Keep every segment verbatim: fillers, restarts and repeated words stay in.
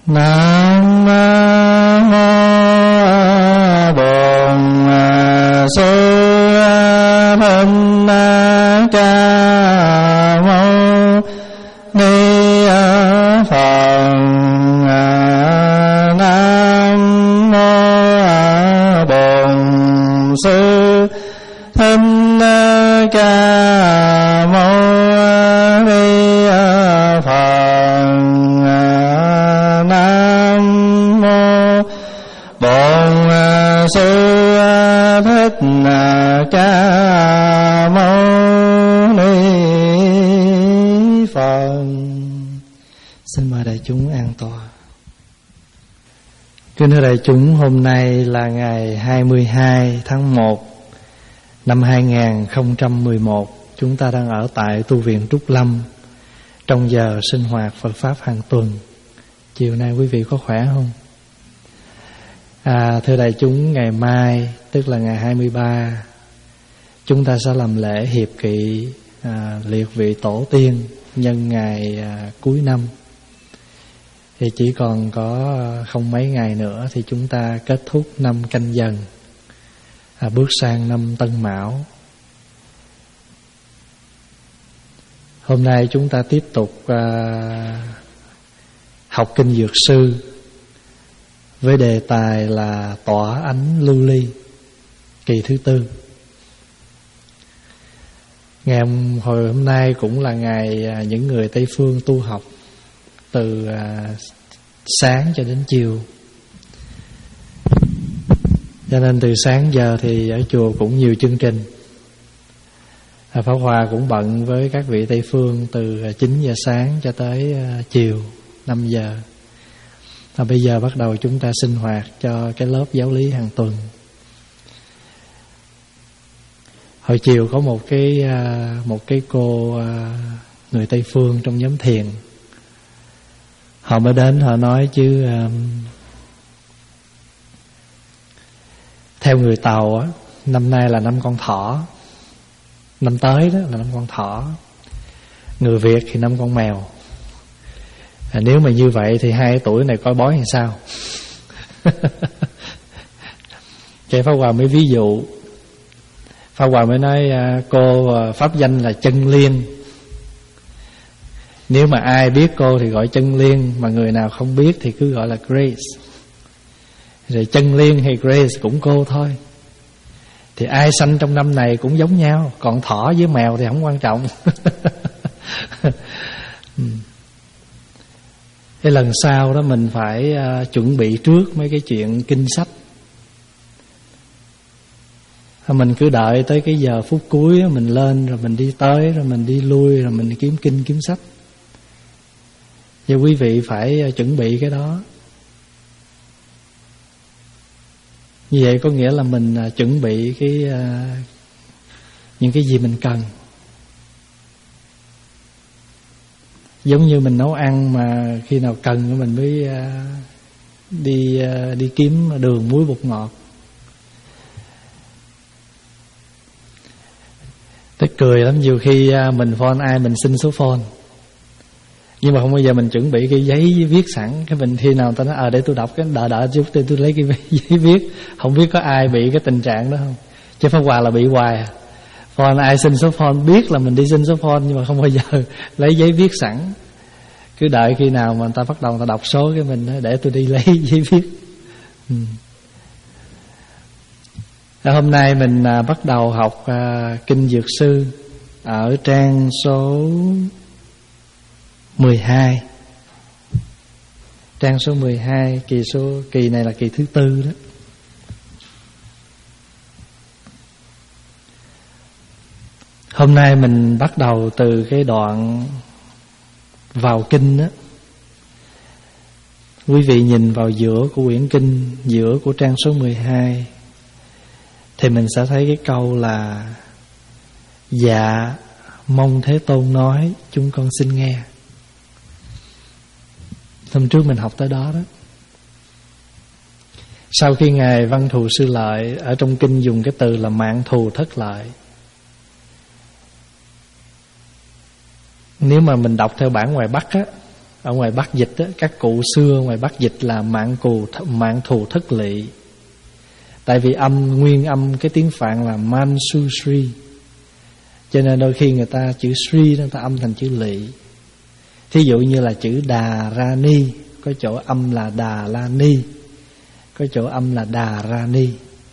Nam mô Bổn Sư Thích Ca Mâu Ni Phật. Nam mô Bổn Sư Thích Ca Mâu Ni Phật. Nam mô Bổn Sư Thích Ca Mâu Ni Phật. Xin mời đại chúng an tọa. Kính thưa đại chúng, hôm nay là ngày hai mươi hai tháng một năm hai nghìn không trăm mười một. Chúng ta đang ở tại tu viện Trúc Lâm trong giờ sinh hoạt Phật Pháp hàng tuần. Chiều nay quý vị có khỏe không? À, thưa đại chúng, ngày mai tức là ngày hai mươi ba, chúng ta sẽ làm lễ hiệp kỵ à, liệt vị tổ tiên nhân ngày à, cuối năm. Thì chỉ còn có không mấy ngày nữa thì chúng ta kết thúc năm Canh Dần, à, bước sang năm Tân Mão. Hôm nay chúng ta tiếp tục à, học kinh Dược Sư với đề tài là tỏa ánh lưu ly, kỳ thứ tư. Ngày hồi hôm nay cũng là ngày à, những người Tây Phương tu học từ à, sáng cho đến chiều. Cho nên từ sáng giờ thì ở chùa cũng nhiều chương trình. à, Pháp Hòa cũng bận với các vị Tây Phương từ chín giờ sáng cho tới à, chiều năm giờ. à, Bây giờ bắt đầu chúng ta sinh hoạt cho cái lớp giáo lý hàng tuần. Hồi chiều có một cái à, một cái cô à, người Tây Phương trong nhóm thiền. Họ mới đến họ nói chứ um, theo người Tàu á, năm nay là năm con thỏ, năm tới đó là năm con thỏ. Người Việt thì năm con mèo. à, Nếu mà như vậy thì hai tuổi này coi bói làm sao? Cái Pháp Hòa mới ví dụ. Pháp Hòa mới nói à, cô pháp danh là Chân Liên. Nếu mà ai biết cô thì gọi Chân Liên, mà người nào không biết thì cứ gọi là Grace. Rồi Chân Liên hay Grace cũng cô thôi. Thì ai sanh trong năm này cũng giống nhau. Còn thỏ với mèo thì không quan trọng. Cái lần sau đó mình phải uh, chuẩn bị trước mấy cái chuyện kinh sách. Mình cứ đợi tới cái giờ phút cuối đó, mình lên rồi mình đi tới, rồi mình đi lui, rồi mình kiếm kinh kiếm sách. Và quý vị phải chuẩn bị cái đó. Như vậy có nghĩa là mình chuẩn bị cái uh, những cái gì mình cần. Giống như mình nấu ăn mà khi nào cần mình mới uh, đi uh, đi kiếm đường muối bột ngọt. Tức cười lắm, nhiều khi uh, mình phone ai mình xin số phone, nhưng mà không bao giờ mình chuẩn bị cái giấy viết sẵn. Cái mình khi nào ta nói ờ à, để tôi đọc cái đợi đợi chút để tôi lấy cái giấy viết. Không biết có ai bị cái tình trạng đó không? Chứ Pháp Hòa là bị hoài à. Phone ai xin số phone biết là mình đi xin số phone, nhưng mà không bao giờ lấy giấy viết sẵn. Cứ đợi khi nào mà người ta bắt đầu người ta đọc số cái mình nói để tôi đi lấy giấy viết. ừ. Hôm nay mình à, bắt đầu học à, kinh Dược Sư ở trang số mười hai. Trang số mười hai, kỳ số kỳ này là kỳ thứ tư đó. Hôm nay mình bắt đầu từ cái đoạn vào kinh đó. Quý vị nhìn vào giữa của quyển kinh, giữa của trang số mười hai, thì mình sẽ thấy cái câu là dạ mong Thế Tôn nói, chúng con xin nghe. Hôm trước mình học tới đó đó. Sau khi Ngài Văn Thù Sư Lợi ở trong kinh dùng cái từ là mạng thù thất lợi. Nếu mà mình đọc theo bản ngoài Bắc á, Ở ngoài Bắc dịch đó, các cụ xưa ngoài Bắc dịch là mạng cù mạng thù thất lỵ. Tại vì âm nguyên âm cái tiếng Phạn là Mansusri, cho nên đôi khi người ta chữ Sri người ta âm thành chữ lỵ. Thí dụ như là chữ Đà Ra Ni, có chỗ âm là Đà La Ni, có chỗ âm là Đà Ra Ni.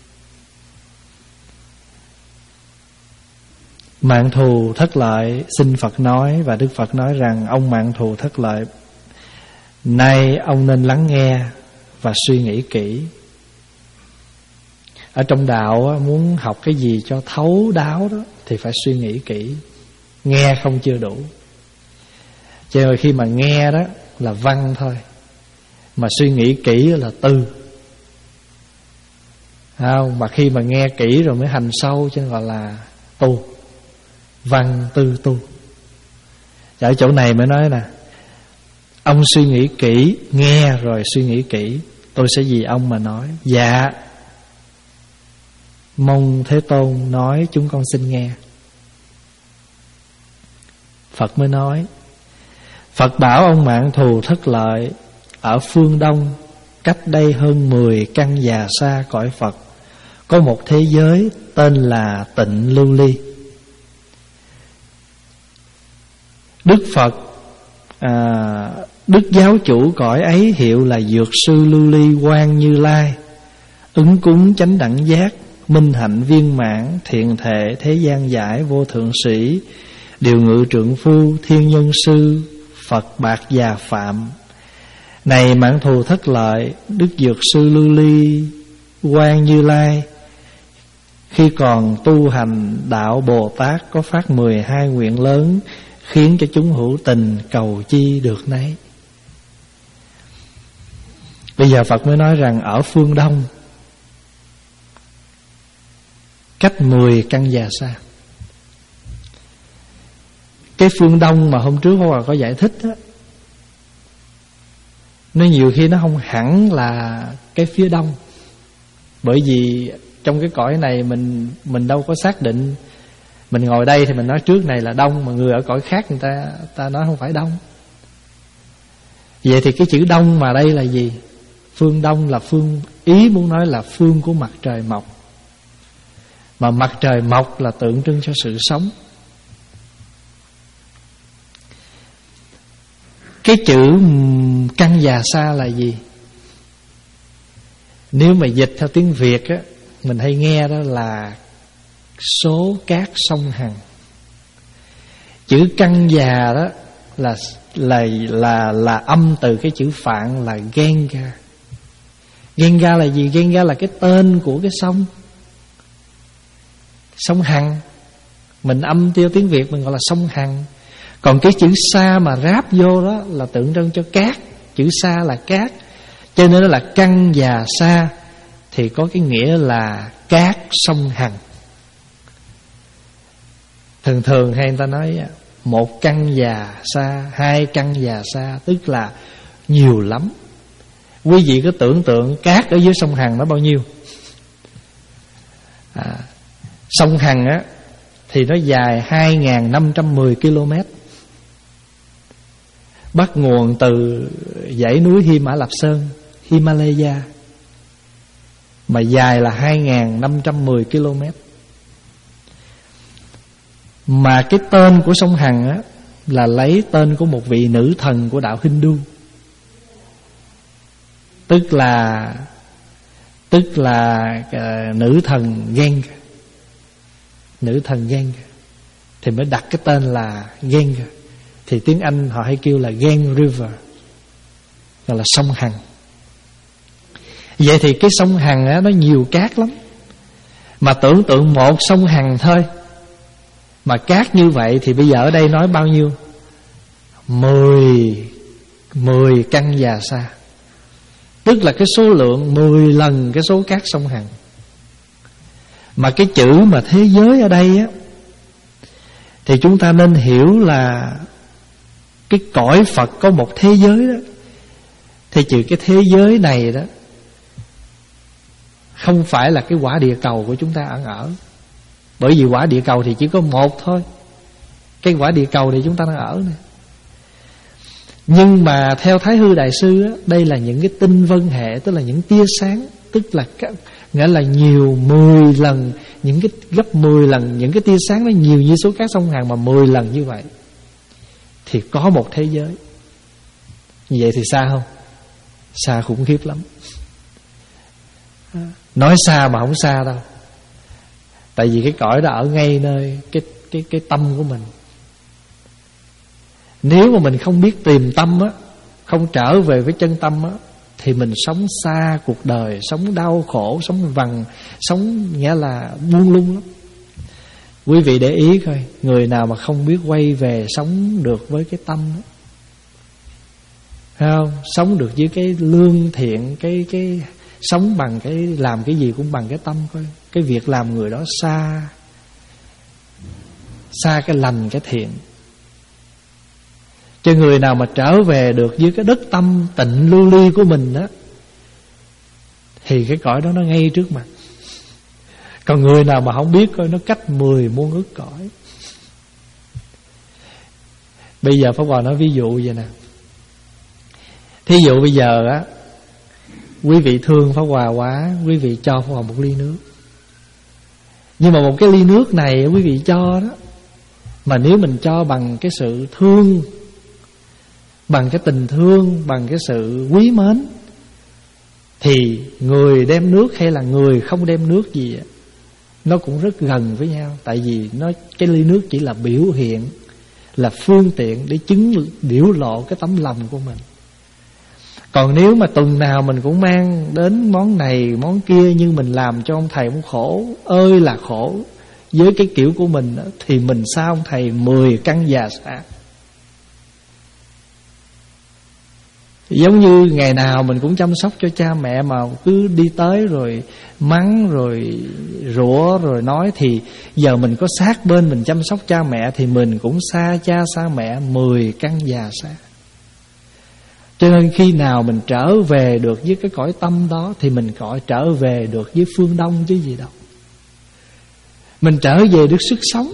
Mạng thù thất lợi xin Phật nói, và Đức Phật nói rằng: ông mạng thù thất lợi, nay ông nên lắng nghe và suy nghĩ kỹ. Ở trong đạo muốn học cái gì cho thấu đáo đó thì phải suy nghĩ kỹ. Nghe không chưa đủ. Cho nên khi mà nghe đó là văn thôi, mà suy nghĩ kỹ là tư. Không, mà khi mà nghe kỹ rồi mới hành sâu, cho nên gọi là tu. Văn tư tu. Ở chỗ này mới nói nè, ông suy nghĩ kỹ, nghe rồi suy nghĩ kỹ, tôi sẽ vì ông mà nói. Dạ, mong Thế Tôn nói, chúng con xin nghe. Phật mới nói: Phật bảo ông mạng thù thất lợi, ở phương Đông, cách đây hơn mười căn già xa cõi Phật, có một thế giới tên là Tịnh Lưu Ly. Đức Phật à, Đức giáo chủ cõi ấy hiệu là Dược sư Lưu Ly Quang Như Lai, ứng cúng chánh đẳng giác, minh hạnh viên mãn, thiện thệ, thế gian giải, vô thượng sĩ, điều ngự trượng phu, thiên nhân sư, Phật bạc già phạm. Này mạng thù thất lợi, Đức Dược sư Lưu Ly Quang Như Lai khi còn tu hành đạo Bồ Tát có phát mười hai nguyện lớn, khiến cho chúng hữu tình cầu chi được nấy. Bây giờ Phật mới nói rằng ở phương Đông, cách mười căn già xa. Cái phương Đông mà hôm trước Hòa có giải thích á, nó nhiều khi nó không hẳn là cái phía Đông. Bởi vì trong cái cõi này mình mình đâu có xác định. Mình ngồi đây thì mình nói trước này là Đông, mà người ở cõi khác người ta ta nói không phải Đông. Vậy thì cái chữ Đông mà đây là gì? Phương Đông là phương, ý muốn nói là phương của mặt trời mọc. Mà mặt trời mọc là tượng trưng cho sự sống. Cái chữ căn già xa là gì? Nếu mà dịch theo tiếng Việt á, mình hay nghe đó là số cát sông Hằng. Chữ căn già đó là là là là âm từ cái chữ Phạn là Genga. Genga là gì? Genga là cái tên của cái sông, sông Hằng. Mình âm tiêu tiếng Việt mình gọi là sông Hằng. Còn cái chữ sa mà ráp vô đó là tượng trưng cho cát. Chữ sa là cát, cho nên nó là căn già sa, thì có cái nghĩa là cát sông Hằng. Thường thường hay người ta nói một căn già sa, hai căn già sa, tức là nhiều lắm. Quý vị cứ tưởng tượng cát ở dưới sông Hằng nó bao nhiêu. à, Sông Hằng á thì nó dài hai nghìn năm trăm mười ki lô mét, bắt nguồn từ dãy núi Hy Mã Lạp Sơn, Himalaya, mà dài là hai nghìn năm trăm mười ki lô mét. Mà cái tên của sông Hằng á là lấy tên của một vị nữ thần của đạo Hindu, tức là tức là uh, nữ thần Ganga, nữ thần Ganga, thì mới đặt cái tên là Ganga. Thì tiếng Anh họ hay kêu là Gange River, gọi là sông Hằng. Vậy thì cái sông Hằng á, nó nhiều cát lắm. Mà tưởng tượng một sông Hằng thôi mà cát như vậy, thì bây giờ ở đây nói bao nhiêu? Mười Mười căn già sa, tức là cái số lượng mười lần cái số cát sông Hằng. Mà cái chữ mà thế giới ở đây á, thì chúng ta nên hiểu là cái cõi Phật có một thế giới đó. Thì trừ cái thế giới này đó, không phải là cái quả địa cầu của chúng ta ăn ở. Bởi vì quả địa cầu thì chỉ có một thôi. Cái quả địa cầu thì chúng ta đang ở này. Nhưng mà theo Thái Hư Đại Sư á, đây là những cái tinh vân hệ, tức là những tia sáng, tức là nghĩa là nhiều mười lần, những cái gấp mười lần, những cái tia sáng nó nhiều như số cát sông Hàn mà mười lần như vậy. Thì có một thế giới. Như vậy thì xa không? Xa khủng khiếp lắm. Nói xa mà không xa đâu. Tại vì cái cõi đó ở ngay nơi cái cái cái tâm của mình. Nếu mà mình không biết tìm tâm á, không trở về với chân tâm á, thì mình sống xa cuộc đời, sống đau khổ, sống vằn, sống nghĩa là buông lung lắm. Quý vị để ý coi, người nào mà không biết quay về sống được với cái tâm đó, thấy không? Sống được với cái lương thiện, cái cái sống bằng cái làm cái gì cũng bằng cái tâm coi. Cái việc làm người đó xa, xa cái lành cái thiện. Cho người nào mà trở về được với cái đất tâm tịnh lưu ly của mình đó, thì cái cõi đó nó ngay trước mặt. Còn người nào mà không biết coi, nó cách mười muôn ức cõi. Bây giờ Pháp Hòa nói ví dụ vậy nè. Thí dụ bây giờ á, quý vị thương Pháp Hòa quá, quý vị cho Pháp Hòa một ly nước. Nhưng mà một cái ly nước này quý vị cho đó, mà nếu mình cho bằng cái sự thương, bằng cái tình thương, bằng cái sự quý mến, thì người đem nước hay là người không đem nước gì, nó cũng rất gần với nhau. Tại vì nó cái ly nước chỉ là biểu hiện, là phương tiện để chứng biểu lộ cái tấm lòng của mình. Còn nếu mà tuần nào mình cũng mang đến món này món kia, nhưng mình làm cho ông thầy ông khổ ơi là khổ với cái kiểu của mình đó, thì mình sao ông thầy mười căn già xạ. Giống như ngày nào mình cũng chăm sóc cho cha mẹ, mà cứ đi tới rồi mắng rồi rủa rồi nói, thì giờ mình có sát bên mình chăm sóc cha mẹ, thì mình cũng xa cha xa mẹ mười căn già xa. Cho nên khi nào mình trở về được với cái cõi tâm đó, thì mình cõi trở về được với phương Đông chứ gì đâu. Mình trở về được sức sống.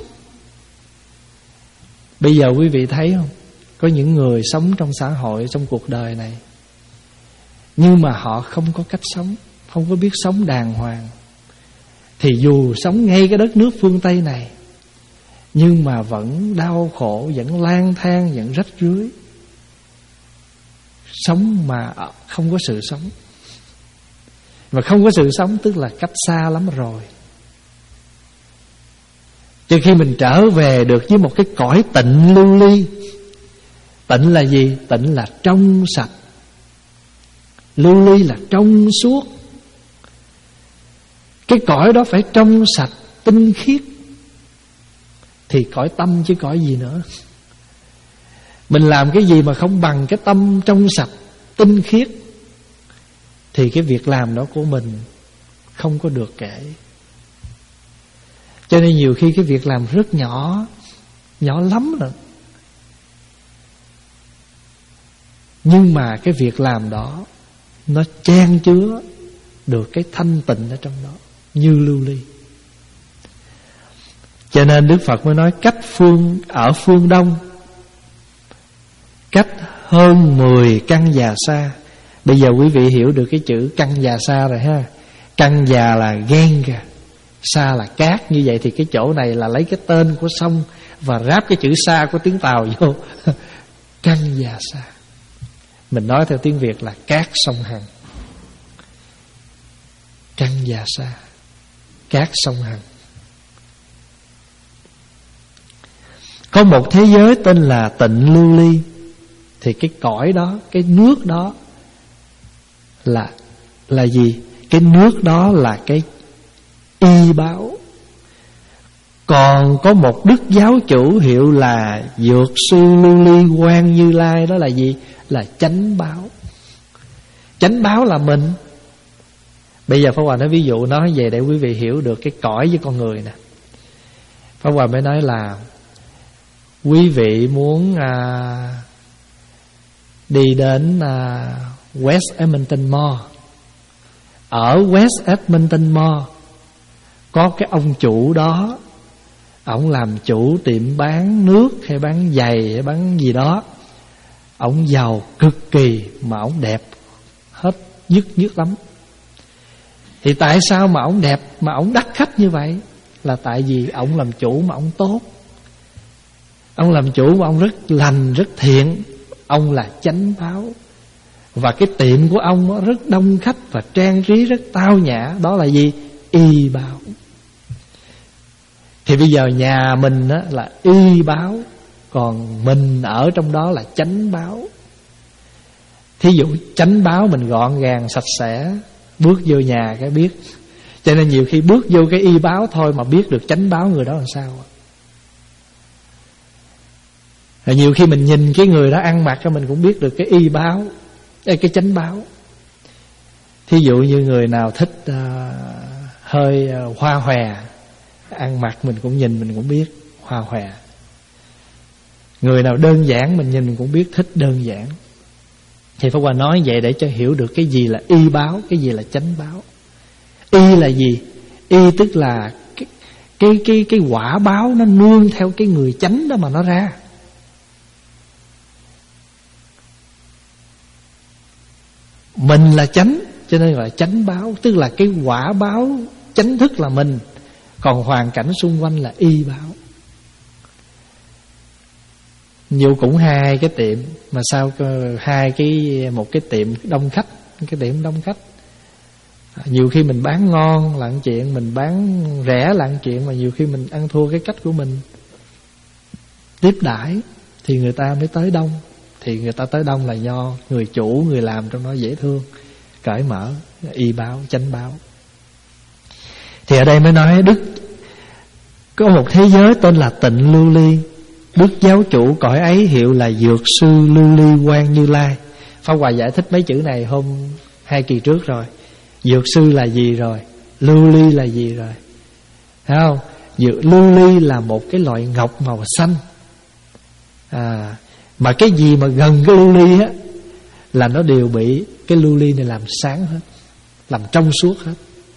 Bây giờ quý vị thấy không, có những người sống trong xã hội, trong cuộc đời này, nhưng mà họ không có cách sống, không có biết sống đàng hoàng. Thì dù sống ngay cái đất nước phương Tây này, nhưng mà vẫn đau khổ, vẫn lang thang, vẫn rách rưới. Sống mà không có sự sống. Mà không có sự sống tức là cách xa lắm rồi. Cho khi mình trở về được với một cái cõi tịnh lưu ly. Tịnh là gì? Tịnh là trong sạch. Lưu ly là trong suốt. Cái cõi đó phải trong sạch, tinh khiết, thì cõi tâm chứ cõi gì nữa. Mình làm cái gì mà không bằng cái tâm trong sạch, tinh khiết, thì cái việc làm đó của mình không có được kể. Cho nên nhiều khi cái việc làm rất nhỏ, nhỏ lắm rồi, nhưng mà cái việc làm đó nó chan chứa được cái thanh tịnh ở trong đó, như lưu ly. Cho nên Đức Phật mới nói cách phương ở phương Đông, cách hơn mười căn già xa. Bây giờ quý vị hiểu được cái chữ căn già xa rồi ha. Căn già là ghen kìa, xa là cát. Như vậy thì cái chỗ này là lấy cái tên của sông và ráp cái chữ xa của tiếng Tàu vô. Căn già xa. Mình nói theo tiếng Việt là cát sông Hằng. Căn già xa, cát sông Hằng. Có một thế giới tên là tịnh lưu ly. Thì cái cõi đó, cái nước đó là là gì? Cái nước đó là cái y báo. Còn có một đức giáo chủ hiệu là Dược sư Lưu Ly Quang Như Lai. Đó là gì? Là chánh báo. Chánh báo là mình. Bây giờ Pháp Hòa nói ví dụ nói về để quý vị hiểu được cái cõi với con người nè. Pháp Hòa mới nói là quý vị muốn à, đi đến à, West Edmonton Mall. Ở West Edmonton Mall có cái ông chủ đó, ổng làm chủ tiệm bán nước hay bán giày hay bán gì đó. ổng giàu cực kỳ mà ổng đẹp hết dứt dứt lắm. Thì tại sao mà ổng đẹp mà ổng đắt khách như vậy? Là tại vì ổng làm chủ mà ổng tốt. Ông làm chủ mà ông rất lành, rất thiện. Ông là chánh báo. Và cái tiệm của ông rất đông khách và trang trí rất tao nhã. Đó là gì? Y báo. Thì bây giờ nhà mình là y báo, còn mình ở trong đó là chánh báo. Thí dụ chánh báo mình gọn gàng sạch sẽ, bước vô nhà cái biết. Cho nên nhiều khi bước vô cái y báo thôi mà biết được chánh báo người đó làm sao. Rồi nhiều khi mình nhìn cái người đó ăn mặc mình cũng biết được cái y báo, cái chánh báo. Thí dụ như người nào thích uh, hơi uh, hoa hòe, ăn mặc mình cũng nhìn mình cũng biết hoa hòe. Người nào đơn giản mình nhìn mình cũng biết thích đơn giản. Thì Pháp Hòa nói vậy để cho hiểu được cái gì là y báo, cái gì là chánh báo. Y là gì? Y tức là cái, cái, cái, cái quả báo nó nương theo cái người chánh đó mà nó ra. Mình là chánh, cho nên gọi là chánh báo. Tức là cái quả báo chánh thức là mình, còn hoàn cảnh xung quanh là y báo. Nhiều cũng hai cái tiệm, mà sao hai cái một cái tiệm đông khách, cái tiệm đông khách. Nhiều khi mình bán ngon là chuyện, mình bán rẻ là chuyện, mà nhiều khi mình ăn thua cái cách của mình tiếp đãi thì người ta mới tới đông. Thì người ta tới đông là do người chủ, người làm trong đó dễ thương, cởi mở, y báo, chánh báo. Thì ở đây mới nói Đức có một thế giới tên là Tịnh Lưu Ly. Đức giáo chủ cõi ấy hiệu là Dược sư Lưu Ly Quang Như Lai. Pháp Hòa giải thích mấy chữ này hôm hai kỳ trước rồi. Dược sư là gì rồi, lưu ly là gì rồi, thấy không? Dược lưu ly là một cái loại ngọc màu xanh. À, mà cái gì mà gần cái lưu ly á là nó đều bị cái lưu ly này làm sáng hết, làm trong suốt hết.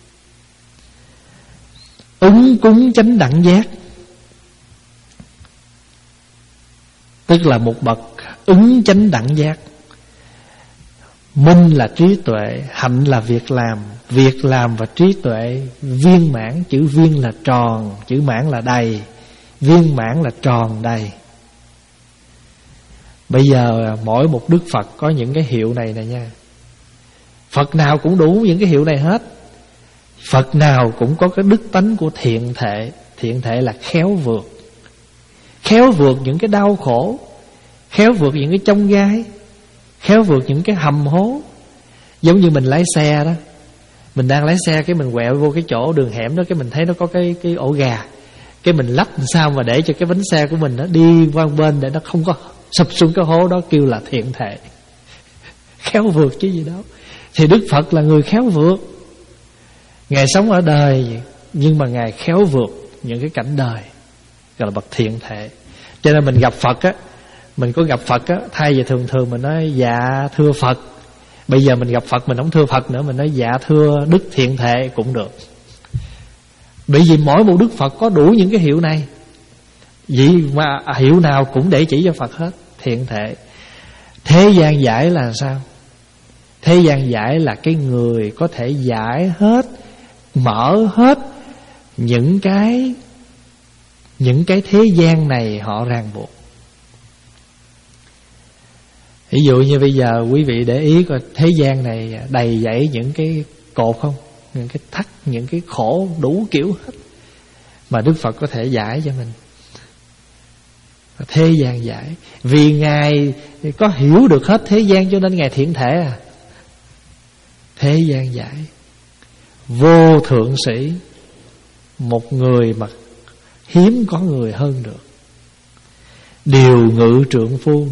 Ứng cúng chánh đẳng giác, tức là một bậc ứng chánh đẳng giác. Minh là trí tuệ, hạnh là việc làm, việc làm và trí tuệ viên mãn. Chữ viên là tròn, chữ mãn là đầy, viên mãn là tròn đầy. Bây giờ mỗi một Đức Phật có những cái hiệu này nè nha. Phật nào cũng đủ những cái hiệu này hết. Phật nào cũng có cái đức tánh của thiện thể. Thiện thể là khéo vượt, khéo vượt những cái đau khổ, khéo vượt những cái chông gai, khéo vượt những cái hầm hố. Giống như mình lái xe đó, mình đang lái xe cái mình quẹo vô cái chỗ đường hẻm đó, cái mình thấy nó có cái cái ổ gà, cái mình lách làm sao mà để cho cái bánh xe của mình nó đi qua bên để nó không có sụp xuống cái hố đó, kêu là thiện thể, khéo vượt chứ gì đó. Thì Đức Phật là người khéo vượt. Ngài sống ở đời nhưng mà Ngài khéo vượt những cái cảnh đời, gọi là bậc thiện thể. Cho nên mình gặp Phật á, mình có gặp Phật á, thay vì thường thường mình nói dạ thưa Phật, bây giờ mình gặp Phật mình không thưa Phật nữa, mình nói dạ thưa Đức Thiện Thể cũng được. Bởi vì mỗi một Đức Phật có đủ những cái hiệu này, vì mà hiệu nào cũng để chỉ cho Phật hết. Thiện Thể. Thế gian giải là sao? Thế gian giải là cái người có thể giải hết, mở hết những cái những cái thế gian này họ ràng buộc. Ví dụ như bây giờ quý vị để ý coi thế gian này đầy dẫy những cái cột không, những cái thắt, những cái khổ đủ kiểu hết, mà Đức Phật có thể giải cho mình. Thế gian giải, vì Ngài có hiểu được hết thế gian cho nên Ngài thiện thể à. Thế gian giải, vô thượng sĩ, một người mà hiếm có người hơn được. Điều ngự trượng phu.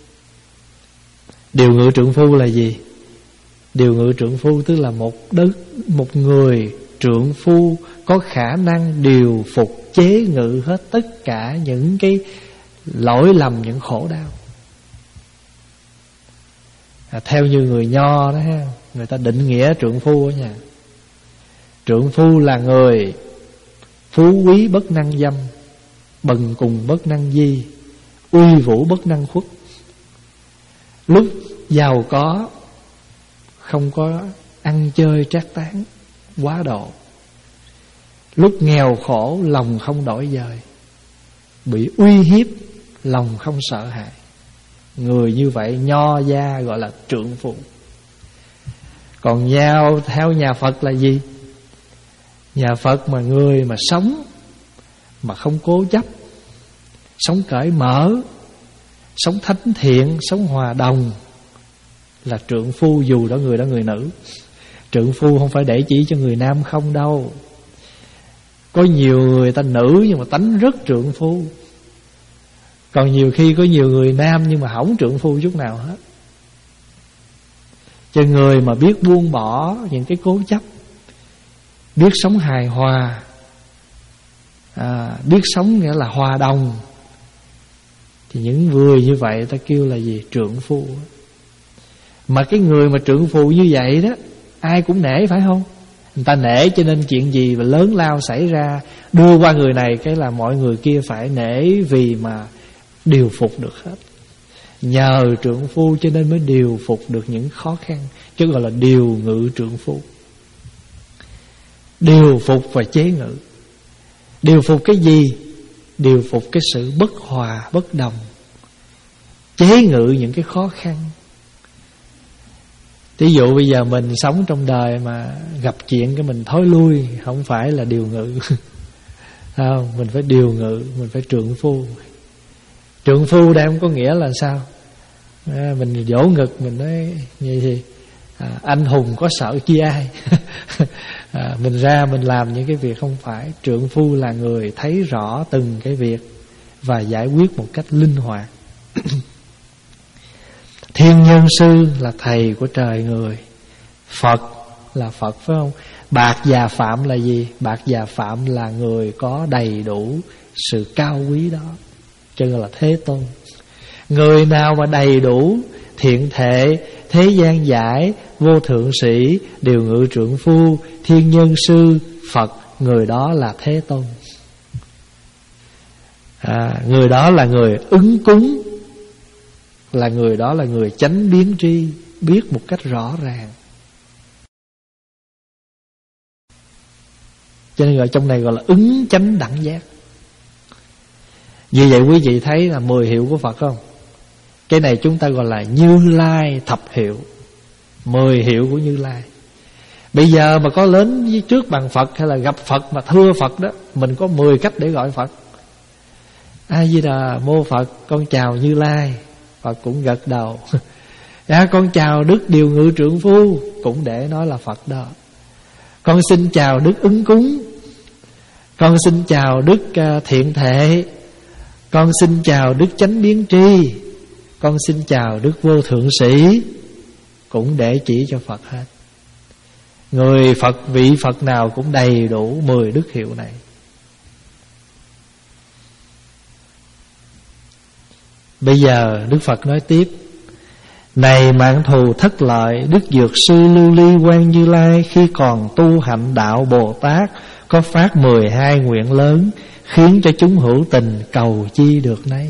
Điều ngự trượng phu là gì? Điều ngự trượng phu tức là một đức, một người trượng phu có khả năng điều phục chế ngự hết tất cả những cái lỗi lầm, những khổ đau. À, theo như người Nho đó ha, người ta định nghĩa trượng phu ở nhà. Trượng phu là người phú quý bất năng dâm, bần cùng bất năng di, uy vũ bất năng khuất. lúc giàu có không có ăn chơi trác tán quá độ, lúc nghèo khổ lòng không đổi dời, bị uy hiếp lòng không sợ hãi. Người như vậy nho gia gọi là trượng phu. Còn nhau theo nhà Phật là gì? Nhà Phật mà người mà sống mà không cố chấp, sống cởi mở, sống thánh thiện, sống hòa đồng là trượng phu, dù đó người đó người nữ. Trượng phu không phải để chỉ cho người nam không đâu. Có nhiều người ta nữ nhưng mà tánh rất trượng phu. Còn nhiều khi có nhiều người nam nhưng mà không trượng phu chút nào hết. Cho người mà biết buông bỏ những cái cố chấp, biết sống hài hòa, à, biết sống nghĩa là hòa đồng, thì những người như vậy ta kêu là gì? Trượng phu. Mà cái người mà trượng phu như vậy đó, ai cũng nể phải không? Người ta nể cho nên chuyện gì mà lớn lao xảy ra đưa qua người này, cái là mọi người kia phải nể vì mà điều phục được hết. Nhờ trượng phu cho nên mới điều phục được những khó khăn, chứ gọi là điều ngự trượng phu. Điều phục và chế ngự. Điều phục cái gì? Điều phục cái sự bất hòa, bất đồng. Chế ngự những cái khó khăn. Ví dụ bây giờ mình sống trong đời mà gặp chuyện cái mình thối lui, không phải là điều ngự. Không, mình phải điều ngự, mình phải trượng phu. Trượng phu đây không có nghĩa là sao? À, mình vỗ ngực mình nói như gì? À, anh hùng có sợ chi ai? à, Mình ra mình làm những cái việc không phải. Trượng phu là người thấy rõ từng cái việc và giải quyết một cách linh hoạt. Thiên nhân sư là thầy của trời người. Phật là Phật phải không? Bạc già phạm là gì? Bạc già phạm là người có đầy đủ sự cao quý đó, cho nên là Thế Tôn. Người nào mà đầy đủ thiện thệ, thế gian giải, vô thượng sĩ, điều ngự trượng phu, thiên nhân sư, Phật, người đó là Thế Tôn. à, Người đó là người ứng cúng, là người đó là người chánh biến tri, biết một cách rõ ràng. Cho nên gọi trong này gọi là ứng chánh đẳng giác. Vì vậy quý vị thấy là mười hiệu của Phật không? Cái này chúng ta gọi là Như Lai thập hiệu. Mười hiệu của Như Lai. Bây giờ mà có đến trước bàn Phật hay là gặp Phật mà thưa Phật đó, mình có mười cách để gọi Phật. A Di Đà mô Phật, con chào Như Lai. Phật cũng gật đầu. À, con chào Đức Điều Ngự Trượng Phu, cũng để nói là Phật đó. Con xin chào Đức Ứng Cúng. Con xin chào Đức uh, Thiện Thệ. Con xin chào Đức Chánh Biến Tri. Con xin chào Đức Vô Thượng Sĩ, cũng để chỉ cho Phật hết. Người Phật, vị Phật nào cũng đầy đủ mười đức hiệu này. Bây giờ Đức Phật nói tiếp: Này mạng thù thất lợi, Đức Dược Sư Lưu Ly Quang Như Lai khi còn tu hạnh đạo Bồ Tát có phát mười hai nguyện lớn, khiến cho chúng hữu tình cầu chi được nấy.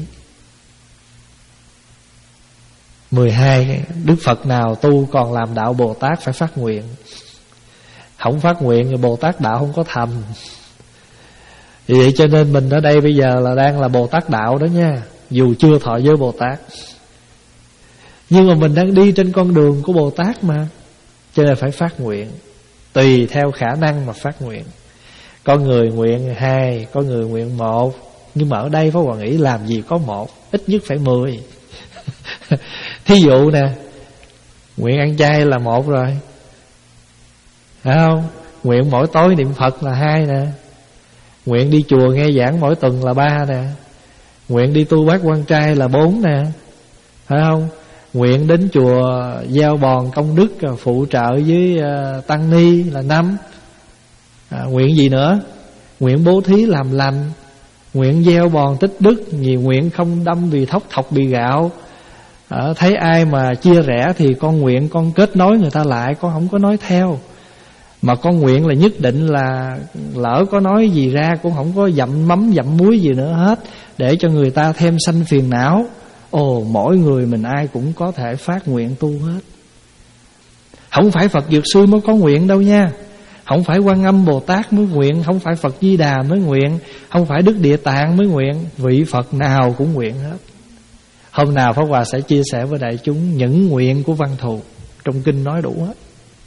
Mười hai Đức Phật nào tu còn làm đạo Bồ Tát phải phát nguyện. Không phát nguyện thì Bồ Tát đạo không có thành. Vì vậy cho nên mình ở đây bây giờ là đang là Bồ Tát đạo đó nha, dù chưa thọ giới Bồ Tát, nhưng mà mình đang đi trên con đường của Bồ Tát mà, cho nên phải phát nguyện. Tùy theo khả năng mà phát nguyện. Có người nguyện hai, có người nguyện một. Nhưng mà ở đây Pháp Hòa nghĩ làm gì có một, ít nhất phải mười. Thí dụ nè, nguyện ăn chay là một rồi, phải không? Nguyện mỗi tối niệm Phật là hai nè. Nguyện đi chùa nghe giảng mỗi tuần là ba nè. Nguyện đi tu bát quan trai là bốn nè, phải không? Nguyện đến chùa gieo bòn công đức phụ trợ với uh, tăng ni là năm. à, Nguyện gì nữa? Nguyện bố thí làm lành, nguyện gieo bòn tích đức, nhiều nguyện không đâm vì thóc thọc bị gạo. à, Thấy ai mà chia rẽ thì con nguyện con kết nối người ta lại, con không có nói theo. Mà con nguyện là nhất định là lỡ có nói gì ra cũng không có dặm mắm dặm muối gì nữa hết, để cho người ta thêm sanh phiền não. ồ, mỗi người mình ai cũng có thể phát nguyện tu hết. Không phải Phật Dược Sư mới có nguyện đâu nha. Không phải Quan Âm Bồ Tát mới nguyện, không phải Phật Di Đà mới nguyện, không phải Đức Địa Tạng mới nguyện. Vị Phật nào cũng nguyện hết. Hôm nào Pháp Hòa sẽ chia sẻ với đại chúng những nguyện của Văn Thù. Trong kinh nói đủ hết.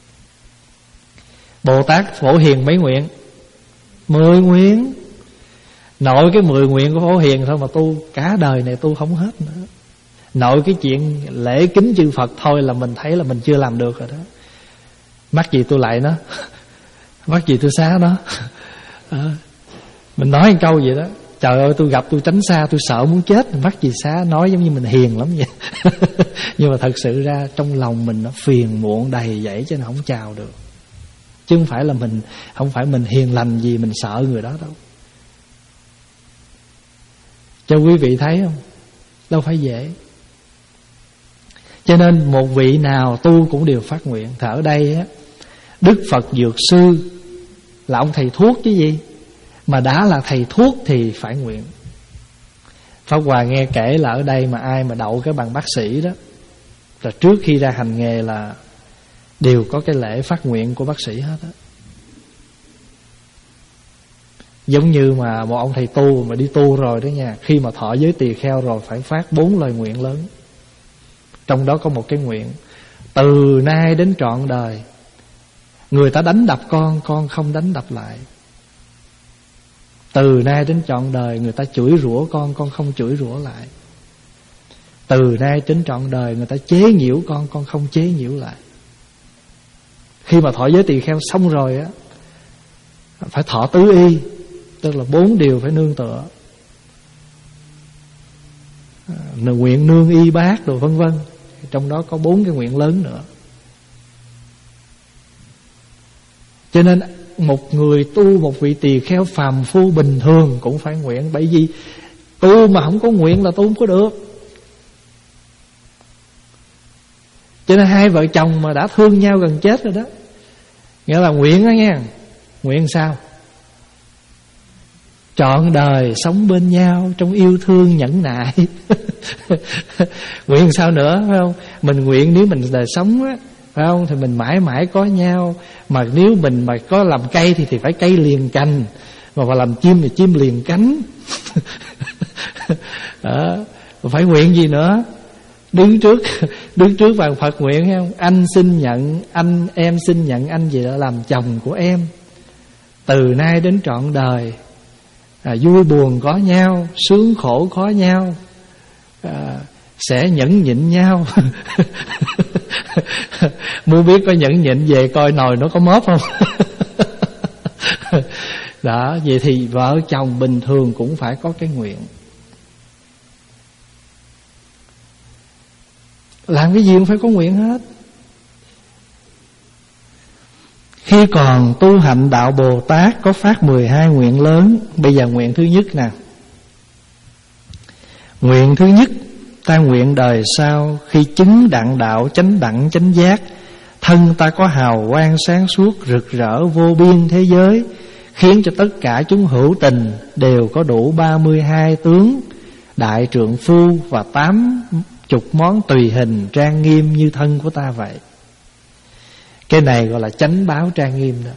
Bồ Tát Phổ Hiền mấy nguyện? Mười nguyện. Nội cái mười nguyện của Phổ Hiền thôi mà tu cả đời này tu không hết nữa. Nội cái chuyện lễ kính chư Phật thôi là mình thấy là mình chưa làm được rồi đó. Mắc gì tôi lại nó, mắc gì tôi xá nó. À, mình nói một câu vậy đó. Trời ơi, tôi gặp tôi tránh xa, tôi sợ muốn chết, mắc gì xá. Nói giống như mình hiền lắm vậy. Nhưng mà thật sự ra trong lòng mình nó phiền muộn đầy dẫy cho nên không chào được. Chứ không phải là mình, không phải mình hiền lành gì mình sợ người đó đâu. Cho quý vị thấy không? Đâu phải dễ. Cho nên một vị nào tu cũng đều phát nguyện. Thì ở đây á, Đức Phật Dược Sư là ông thầy thuốc chứ gì. Mà đã là thầy thuốc thì phải nguyện. Pháp Hòa nghe kể là ở đây mà ai mà đậu cái bằng bác sĩ đó, là trước khi ra hành nghề là đều có cái lễ phát nguyện của bác sĩ hết á. Giống như mà một ông thầy tu mà đi tu rồi đó nha, khi mà thọ giới tỳ kheo rồi phải phát bốn lời nguyện lớn. Trong đó có một cái nguyện: từ nay đến trọn đời, người ta đánh đập con, con không đánh đập lại. Từ nay đến trọn đời, người ta chửi rủa con, con không chửi rủa lại. Từ nay đến trọn đời, người ta chế nhiễu con, con không chế nhiễu lại. Khi mà thọ giới tỳ kheo xong rồi á, phải thọ tứ y, tức là bốn điều phải nương tựa. À, nguyện nương y bát rồi vân vân. Trong đó có bốn cái nguyện lớn nữa. Cho nên một người tu, một vị tỳ kheo phàm phu bình thường cũng phải nguyện. Bởi vì tu mà không có nguyện là tu không có được. Cho nên hai vợ chồng mà đã thương nhau gần chết rồi đó, nghĩa là nguyện đó nha. Nguyện sao? Trọn đời sống bên nhau trong yêu thương nhẫn nại. Nguyện sao nữa, phải không? Mình nguyện nếu mình đời sống á, phải không, thì mình mãi mãi có nhau. Mà nếu mình mà có làm cây thì, thì phải cây liền cành, mà mà làm chim thì chim liền cánh. Đó. Phải nguyện gì nữa? Đứng trước đứng trước bàn Phật nguyện, thấy không? Anh xin nhận, anh em xin nhận anh gì đó làm chồng của em. Từ nay đến trọn đời, à, vui buồn có nhau, sướng khổ có nhau, à, sẽ nhẫn nhịn nhau. Muốn biết có nhẫn nhịn về coi nồi nó có móp không. Đó, vậy thì vợ chồng bình thường cũng phải có cái nguyện. Làm cái gì cũng phải có nguyện hết. Khi còn tu hạnh đạo Bồ Tát có phát mười hai nguyện lớn. Bây giờ nguyện thứ nhất nè. Nguyện thứ nhất, ta nguyện đời sau khi chứng đặng đạo chánh đẳng chánh giác, thân ta có hào quang sáng suốt rực rỡ vô biên thế giới, khiến cho tất cả chúng hữu tình đều có đủ ba mươi hai tướng đại trượng phu và tám chục món tùy hình trang nghiêm như thân của ta vậy. Cái này gọi là chánh báo trang nghiêm đó.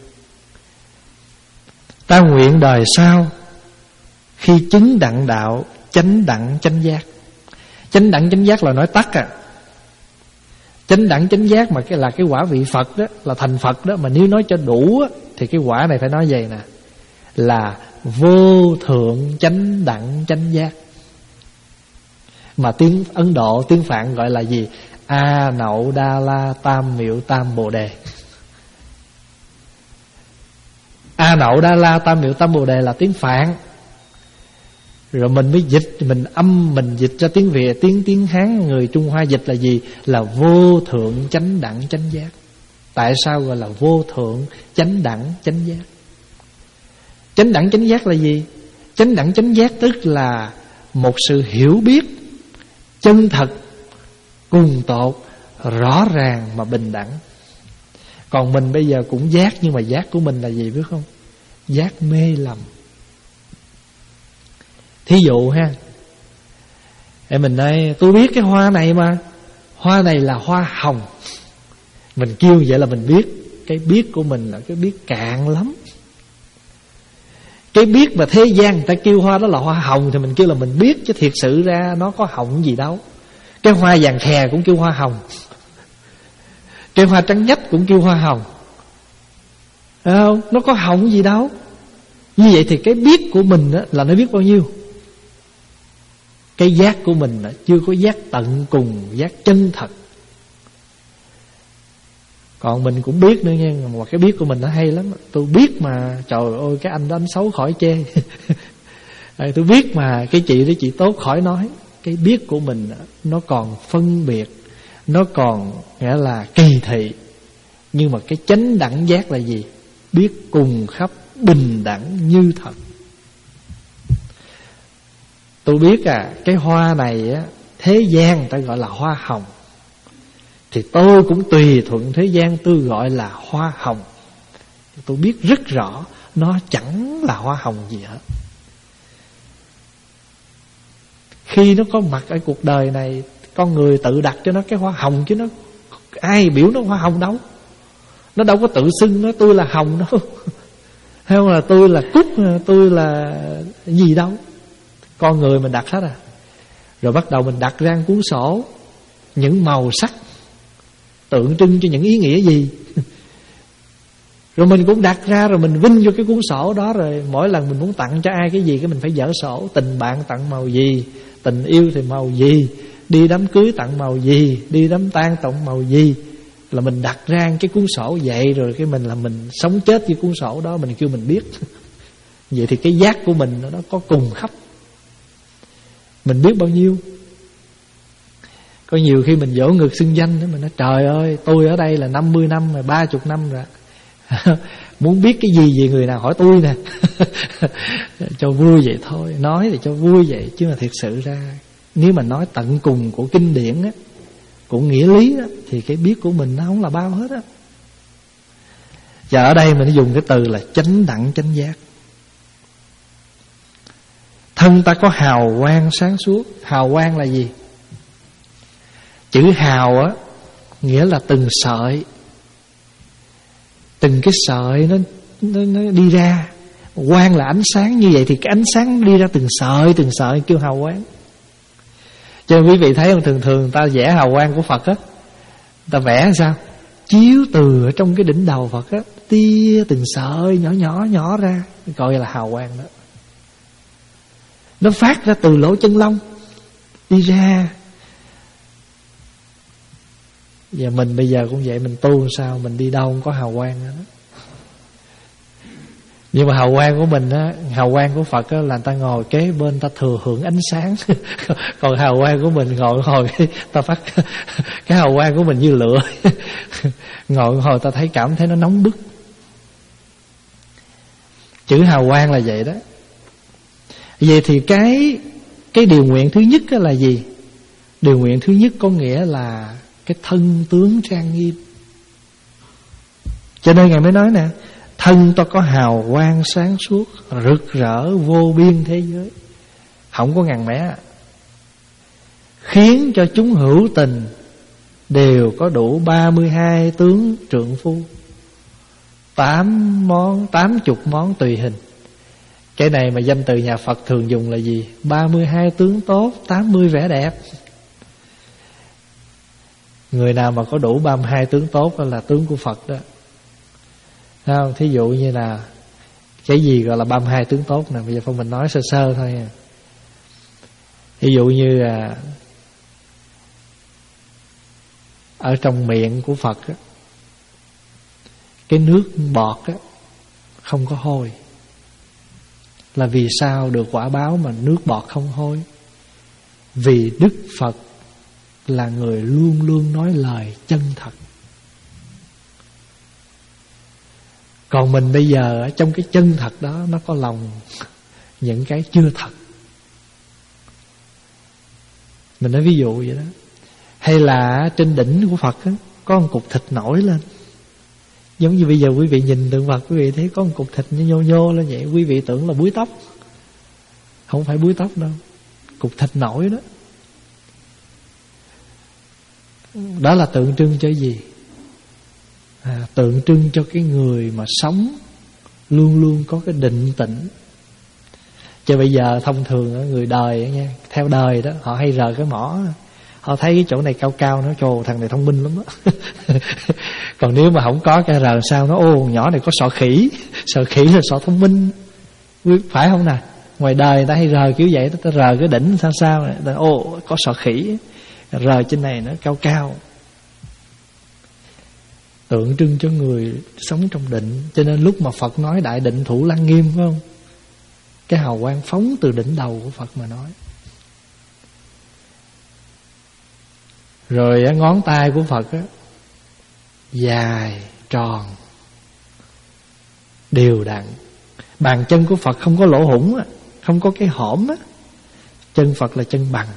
Ta nguyện đời sau khi chứng đặng đạo chánh đẳng chánh giác. Chánh đẳng chánh giác là nói tắt à. Chánh đẳng chánh giác mà cái là cái quả vị Phật đó, là thành Phật đó. Mà nếu nói cho đủ á, thì cái quả này phải nói vậy nè, là vô thượng chánh đẳng chánh giác. Mà tiếng Ấn Độ, tiếng Phạn gọi là gì? A Nậu Đa La Tam Miệu Tam Bồ Đề. A Nậu Đa La Tam Miệu Tam Bồ Đề là tiếng Phạn. Rồi mình mới dịch, mình âm mình dịch ra tiếng Việt, tiếng tiếng Hán người Trung Hoa dịch là gì? Là vô thượng chánh đẳng chánh giác. Tại sao gọi là vô thượng chánh đẳng chánh giác? Chánh đẳng chánh giác là gì? Chánh đẳng chánh giác tức là một sự hiểu biết chân thật, cùng tột, rõ ràng mà bình đẳng. Còn mình bây giờ cũng giác, nhưng mà giác của mình là gì biết không? Giác mê lầm. Thí dụ ha, Để mình nói tôi biết cái hoa này mà, hoa này là hoa hồng. Mình kêu vậy là mình biết. Cái biết của mình là cái biết cạn lắm. Cái biết mà thế gian người ta kêu hoa đó là hoa hồng thì mình kêu là mình biết, chứ thiệt sự ra nó có hồng gì đâu. Cái hoa vàng khè cũng kêu hoa hồng, cái hoa trắng nhách cũng kêu hoa hồng, phải không? Nó có hồng gì đâu. Như vậy thì cái biết của mình đó là nó biết bao nhiêu. Cái giác của mình đó, chưa có giác tận cùng, giác chân thật. Còn mình cũng biết nữa nha, mà cái biết của mình nó hay lắm. Tôi biết mà, trời ơi cái anh đó anh xấu khỏi chê. Tôi biết mà, cái chị đó chị tốt khỏi nói. Cái biết của mình nó còn phân biệt, nó còn nghĩa là kỳ thị. Nhưng mà cái chánh đẳng giác là gì? Biết cùng khắp, bình đẳng như thật. Tôi biết à, cái hoa này á, thế gian người ta gọi là hoa hồng, thì tôi cũng tùy thuận thế gian tôi gọi là hoa hồng. Tôi biết rất rõ nó chẳng là hoa hồng gì hết. Khi nó có mặt ở cuộc đời này, con người tự đặt cho nó cái hoa hồng, chứ nó ai biểu nó hoa hồng đâu. Nó đâu có tự xưng nó tôi là hồng đâu. Hay không là tôi là cúc, tôi là gì đâu. Con người mình đặt hết à. Rồi bắt đầu mình đặt ra cuốn sổ những màu sắc tượng trưng cho những ý nghĩa gì. Rồi mình cũng đặt ra, rồi mình vinh vô cái cuốn sổ đó. Rồi mỗi lần mình muốn tặng cho ai cái gì, cái mình phải dở sổ. Tình bạn tặng màu gì, tình yêu thì màu gì, đi đám cưới tặng màu gì, đi đám tang tặng màu gì. Là mình đặt ra cái cuốn sổ vậy. Rồi cái mình là mình sống chết với cuốn sổ đó, mình kêu mình biết. Vậy thì cái giác của mình nó có cùng khắp. Mình biết bao nhiêu. Có nhiều khi mình vỗ ngực xưng danh đó, mình nói trời ơi tôi ở đây là năm mươi năm rồi, ba mươi năm rồi. Muốn biết cái gì về người nào hỏi tôi nè. Cho vui vậy thôi, nói thì cho vui vậy. Chứ mà thiệt sự ra, nếu mà nói tận cùng của kinh điển á, của nghĩa lý á, thì cái biết của mình nó không là bao hết á. Và ở đây mình dùng cái từ là chánh đẳng chánh giác. Thân ta có hào quang sáng suốt. Hào quang là gì? Chữ hào á, nghĩa là từng sợi, từng cái sợi nó, nó, nó đi ra. Quang là ánh sáng, như vậy thì cái ánh sáng đi ra từng sợi, từng sợi kêu hào quang. Cho nên quý vị thấy không, thường thường người ta vẽ hào quang của Phật á, người ta vẽ làm sao? Chiếu từ ở trong cái đỉnh đầu Phật á, tia từng sợi nhỏ nhỏ nhỏ ra, gọi là hào quang đó. Nó phát ra từ lỗ chân lông đi ra. Và mình bây giờ cũng vậy, mình tu sao mình đi đâu không có hào quang đó. Nhưng mà hào quang của mình á, hào quang của Phật á, là người ta ngồi kế bên ta thừa hưởng ánh sáng. Còn hào quang của mình ngồi ngồi ta phát cái hào quang của mình như lửa. Ngồi hồi ta thấy cảm thấy nó nóng bức. Chữ hào quang là vậy đó. Vậy thì cái cái điều nguyện thứ nhất là gì? Điều nguyện thứ nhất có nghĩa là cái thân tướng trang nghiêm. Cho nên Ngài mới nói nè, thân ta có hào quang sáng suốt, rực rỡ vô biên thế giới, không có ngàn mé, khiến cho chúng hữu tình đều có đủ ba mươi hai tướng trượng phu, tám món, tám chục món tùy hình. Cái này mà danh từ nhà Phật thường dùng là gì? Ba mươi hai tướng tốt, tám mươi vẻ đẹp. Người nào mà có đủ ba mươi hai tướng tốt là tướng của Phật đó. Thấy không? Thí dụ như là cái gì gọi là ba mươi hai tướng tốt nè, bây giờ phong mình nói sơ sơ thôi nha. Ví dụ như là ở trong miệng của Phật á, cái nước bọt á không có hôi. Là vì sao được quả báo mà nước bọt không hôi? Vì Đức Phật là người luôn luôn nói lời chân thật. Còn mình bây giờ trong cái chân thật đó, nó có lòng những cái chưa thật. Mình nói ví dụ vậy đó. Hay là trên đỉnh của Phật á, có một cục thịt nổi lên. Giống như bây giờ quý vị nhìn tượng Phật, quý vị thấy có một cục thịt nhô nhô lên vậy, quý vị tưởng là búi tóc. Không phải búi tóc đâu, cục thịt nổi đó. Đó là tượng trưng cho gì? À, tượng trưng cho cái người mà sống luôn luôn có cái định tĩnh. Chứ bây giờ thông thường người đời nha, theo đời đó, họ hay rờ cái mỏ, họ thấy cái chỗ này cao cao, nó trồ thằng này thông minh lắm đó. Còn nếu mà không có cái rờ sao, nó ô nhỏ này có sọ khỉ, sọ khỉ là sọ thông minh, phải không nè? Ngoài đời người ta hay rờ kiểu vậy, ta rờ cái đỉnh sao sao này, ta, ô có sọ khỉ, rờ trên này nó cao cao, tượng trưng cho người sống trong định. Cho nên lúc mà Phật nói đại định thủ lăng nghiêm, phải không? Cái hào quang phóng từ đỉnh đầu của Phật mà nói. Rồi ngón tay của Phật á, dài, tròn, đều đặn. Bàn chân của Phật không có lỗ hổng á, không có cái hõm á. Chân Phật là chân bằng.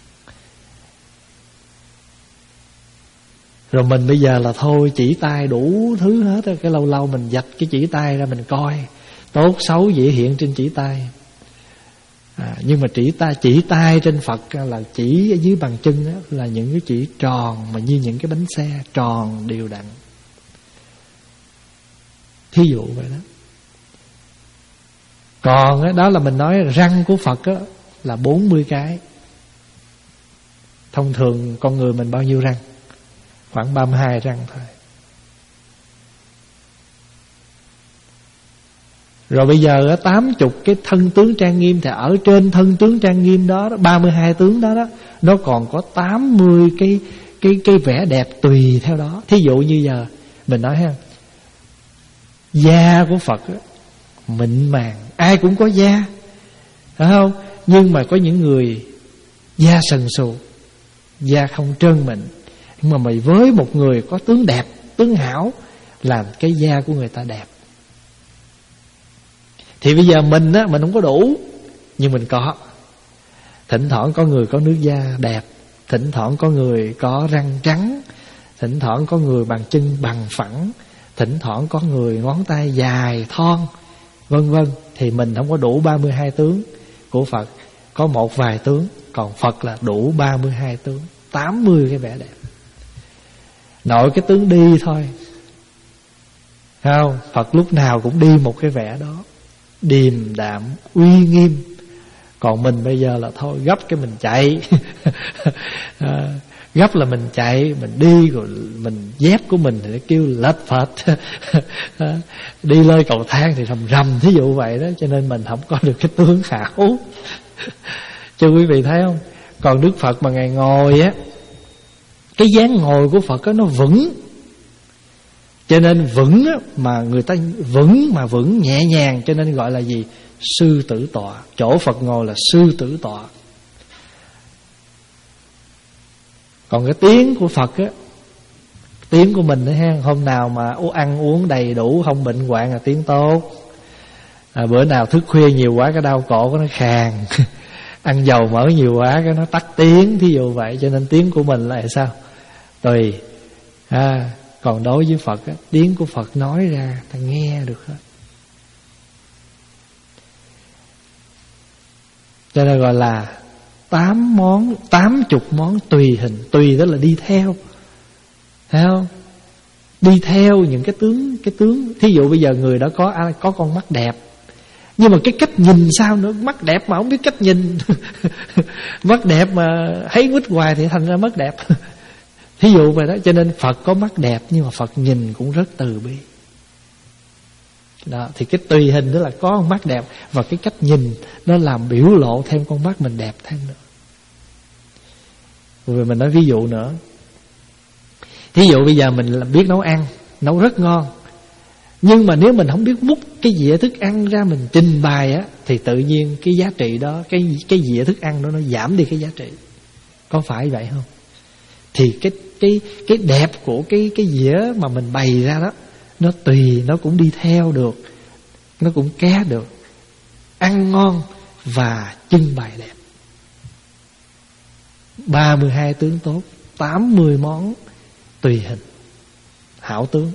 Rồi mình bây giờ là thôi chỉ tay đủ thứ hết á. Cái lâu lâu mình vạch cái chỉ tay ra mình coi tốt xấu dễ hiện trên chỉ tay. à, Nhưng mà chỉ tay chỉ tay trên Phật là chỉ ở dưới bàn chân đó, là những cái chỉ tròn mà như những cái bánh xe tròn đều đặn. Thí dụ vậy đó. Còn đó, đó là mình nói răng của Phật đó, là bốn mươi cái. Thông thường con người mình bao nhiêu răng? Khoảng ba mươi hai răng thôi. Rồi bây giờ tám mươi cái thân tướng trang nghiêm, thì ở trên thân tướng trang nghiêm đó, ba mươi hai tướng đó, đó nó còn có tám mươi cái cái cái vẻ đẹp tùy theo đó. Thí dụ như giờ mình nói ha, da của Phật đó, mịn màng, ai cũng có da, phải không? Nhưng mà có những người da sần sùi, da không trơn mịn. Nhưng mà mày với một người có tướng đẹp, tướng hảo, làm cái da của người ta đẹp. Thì bây giờ mình á, mình không có đủ, nhưng mình có. Thỉnh thoảng có người có nước da đẹp, thỉnh thoảng có người có răng trắng, thỉnh thoảng có người bàn chân bằng phẳng, thỉnh thoảng có người ngón tay dài, thon, vân vân. Thì mình không có đủ ba mươi hai tướng của Phật, có một vài tướng. Còn Phật là đủ ba mươi hai tướng, tám mươi cái vẻ đẹp. Nội cái tướng đi thôi, không? Phật lúc nào cũng đi một cái vẻ đó, điềm đạm, uy nghiêm. Còn mình bây giờ là thôi gấp cái mình chạy. à, Gấp là mình chạy, mình đi, rồi mình dép của mình thì nó kêu lệch phệch. Đi lên cầu thang thì rầm rầm, thí dụ vậy đó. Cho nên mình không có được cái tướng hảo. Chứ quý vị thấy không? Còn Đức Phật mà Ngài ngồi á, cái dáng ngồi của Phật á nó vững. Cho nên vững á, mà người ta vững mà vững nhẹ nhàng, cho nên gọi là gì? Sư tử tọa. Chỗ Phật ngồi là sư tử tọa. Còn cái tiếng của Phật á, tiếng của mình đó ha, hôm nào mà ăn uống đầy đủ, không bệnh hoạn là tiếng tốt. à, Bữa nào thức khuya nhiều quá cái đau cổ nó khàn. Ăn dầu mỡ nhiều quá cái nó tắt tiếng, thí dụ vậy. Cho nên tiếng của mình là sao? Tùy. à, Còn đối với Phật á, tiếng của Phật nói ra ta nghe được hết. Cho nên gọi là tám món, tám chục món tùy hình. Tùy đó là đi theo, thấy không? Đi theo những cái tướng, cái tướng. Thí dụ bây giờ người đó có có con mắt đẹp, nhưng mà cái cách nhìn sao nữa? Mắt đẹp mà không biết cách nhìn. Mắt đẹp mà thấy quýt hoài thì thành ra mắt đẹp. Thí dụ vậy đó. Cho nên Phật có mắt đẹp, nhưng mà Phật nhìn cũng rất từ bi. Đó, thì cái tùy hình đó là có con mắt đẹp, và cái cách nhìn nó làm biểu lộ thêm con mắt mình đẹp thêm nữa. Rồi mình nói ví dụ nữa. Thí dụ bây giờ mình biết nấu ăn, nấu rất ngon, nhưng mà nếu mình không biết múc cái dĩa thức ăn ra mình trình bày á, thì tự nhiên cái giá trị đó, Cái cái dĩa thức ăn đó nó giảm đi cái giá trị. Có phải vậy không? Thì cái cái cái đẹp của cái cái dĩa mà mình bày ra đó, nó tùy, nó cũng đi theo được, nó cũng ké được. Ăn ngon và trưng bày đẹp. Ba mươi hai tướng tốt, tám mươi món tùy hình, hảo tướng.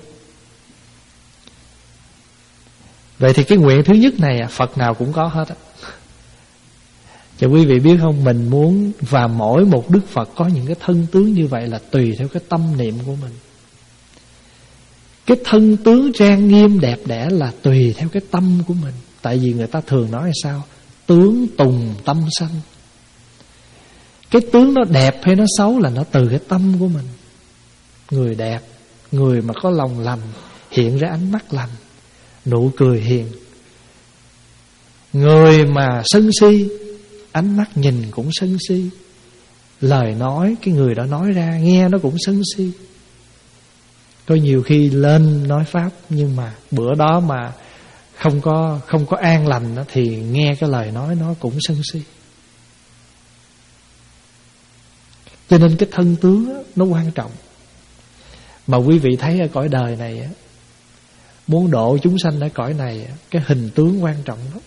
Vậy thì cái nguyện thứ nhất này Phật nào cũng có hết á. Cho quý vị biết không, mình muốn, và mỗi một Đức Phật có những cái thân tướng như vậy là tùy theo cái tâm niệm của mình. Cái thân tướng trang nghiêm đẹp đẽ là tùy theo cái tâm của mình. Tại vì người ta thường nói là sao? Tướng tùng tâm sanh. Cái tướng nó đẹp hay nó xấu là nó từ cái tâm của mình. Người đẹp, người mà có lòng lành, hiện ra ánh mắt lành, nụ cười hiền. Người mà sân si, ánh mắt nhìn cũng sân si, lời nói cái người đó nói ra nghe nó cũng sân si. Có nhiều khi lên nói pháp, nhưng mà bữa đó mà không có không có an lành đó, thì nghe cái lời nói nó cũng sân si. Cho nên cái thân tướng đó, nó quan trọng. Mà quý vị thấy ở cõi đời này, muốn độ chúng sanh ở cõi này, cái hình tướng quan trọng lắm.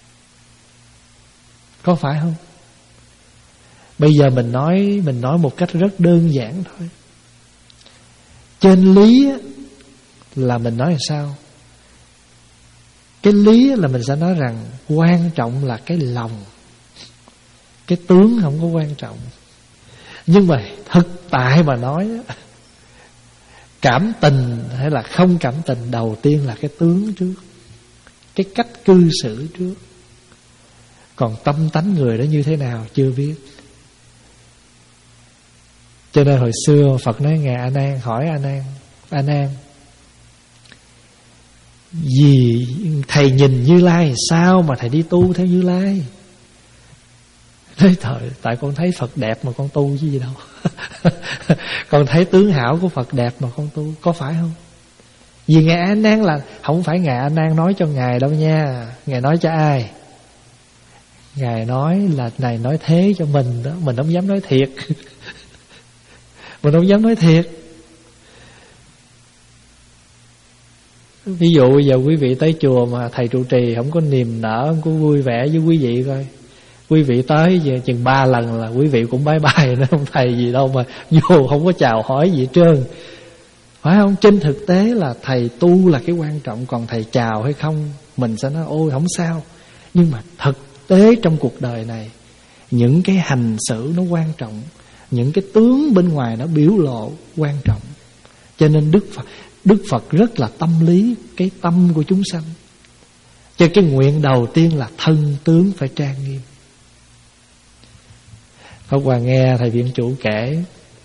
Có phải không? Bây giờ mình nói Mình nói một cách rất đơn giản thôi. Trên lý là mình nói là sao? Cái lý là mình sẽ nói rằng quan trọng là cái lòng, cái tướng không có quan trọng. Nhưng mà thực tại mà nói, cảm tình hay là không cảm tình, đầu tiên là cái tướng trước, cái cách cư xử trước. Còn tâm tánh người đó như thế nào chưa biết. Cho nên hồi xưa Phật nói Ngài A Nan, hỏi A Nan, A Nan, vì thầy nhìn Như Lai sao mà thầy đi tu theo Như Lai? Nói thời, tại con thấy Phật đẹp mà con tu chứ gì đâu. Con thấy tướng hảo của Phật đẹp mà con tu, có phải không? Vì Ngài A Nan là không phải Ngài A Nan nói cho Ngài đâu nha. Ngài nói cho ai? Ngài nói là này nói thế cho mình đó. Mình không dám nói thiệt. Mình không dám nói thiệt. Ví dụ bây giờ quý vị tới chùa mà thầy trụ trì không có niềm nở, không có vui vẻ với quý vị coi. Quý vị tới giờ chừng ba lần là quý vị cũng bye bye nữa, không thầy gì đâu mà vô không có chào hỏi gì hết trơn. Phải không? Trên thực tế là thầy tu là cái quan trọng. Còn thầy chào hay không mình sẽ nói ôi không sao. Nhưng mà thực tế trong cuộc đời này, những cái hành xử nó quan trọng, những cái tướng bên ngoài nó biểu lộ quan trọng. Cho nên Đức Phật Đức Phật rất là tâm lý cái tâm của chúng sanh. Cho cái nguyện đầu tiên là thân tướng phải trang nghiêm. Pháp Hòa nghe thầy viện chủ kể,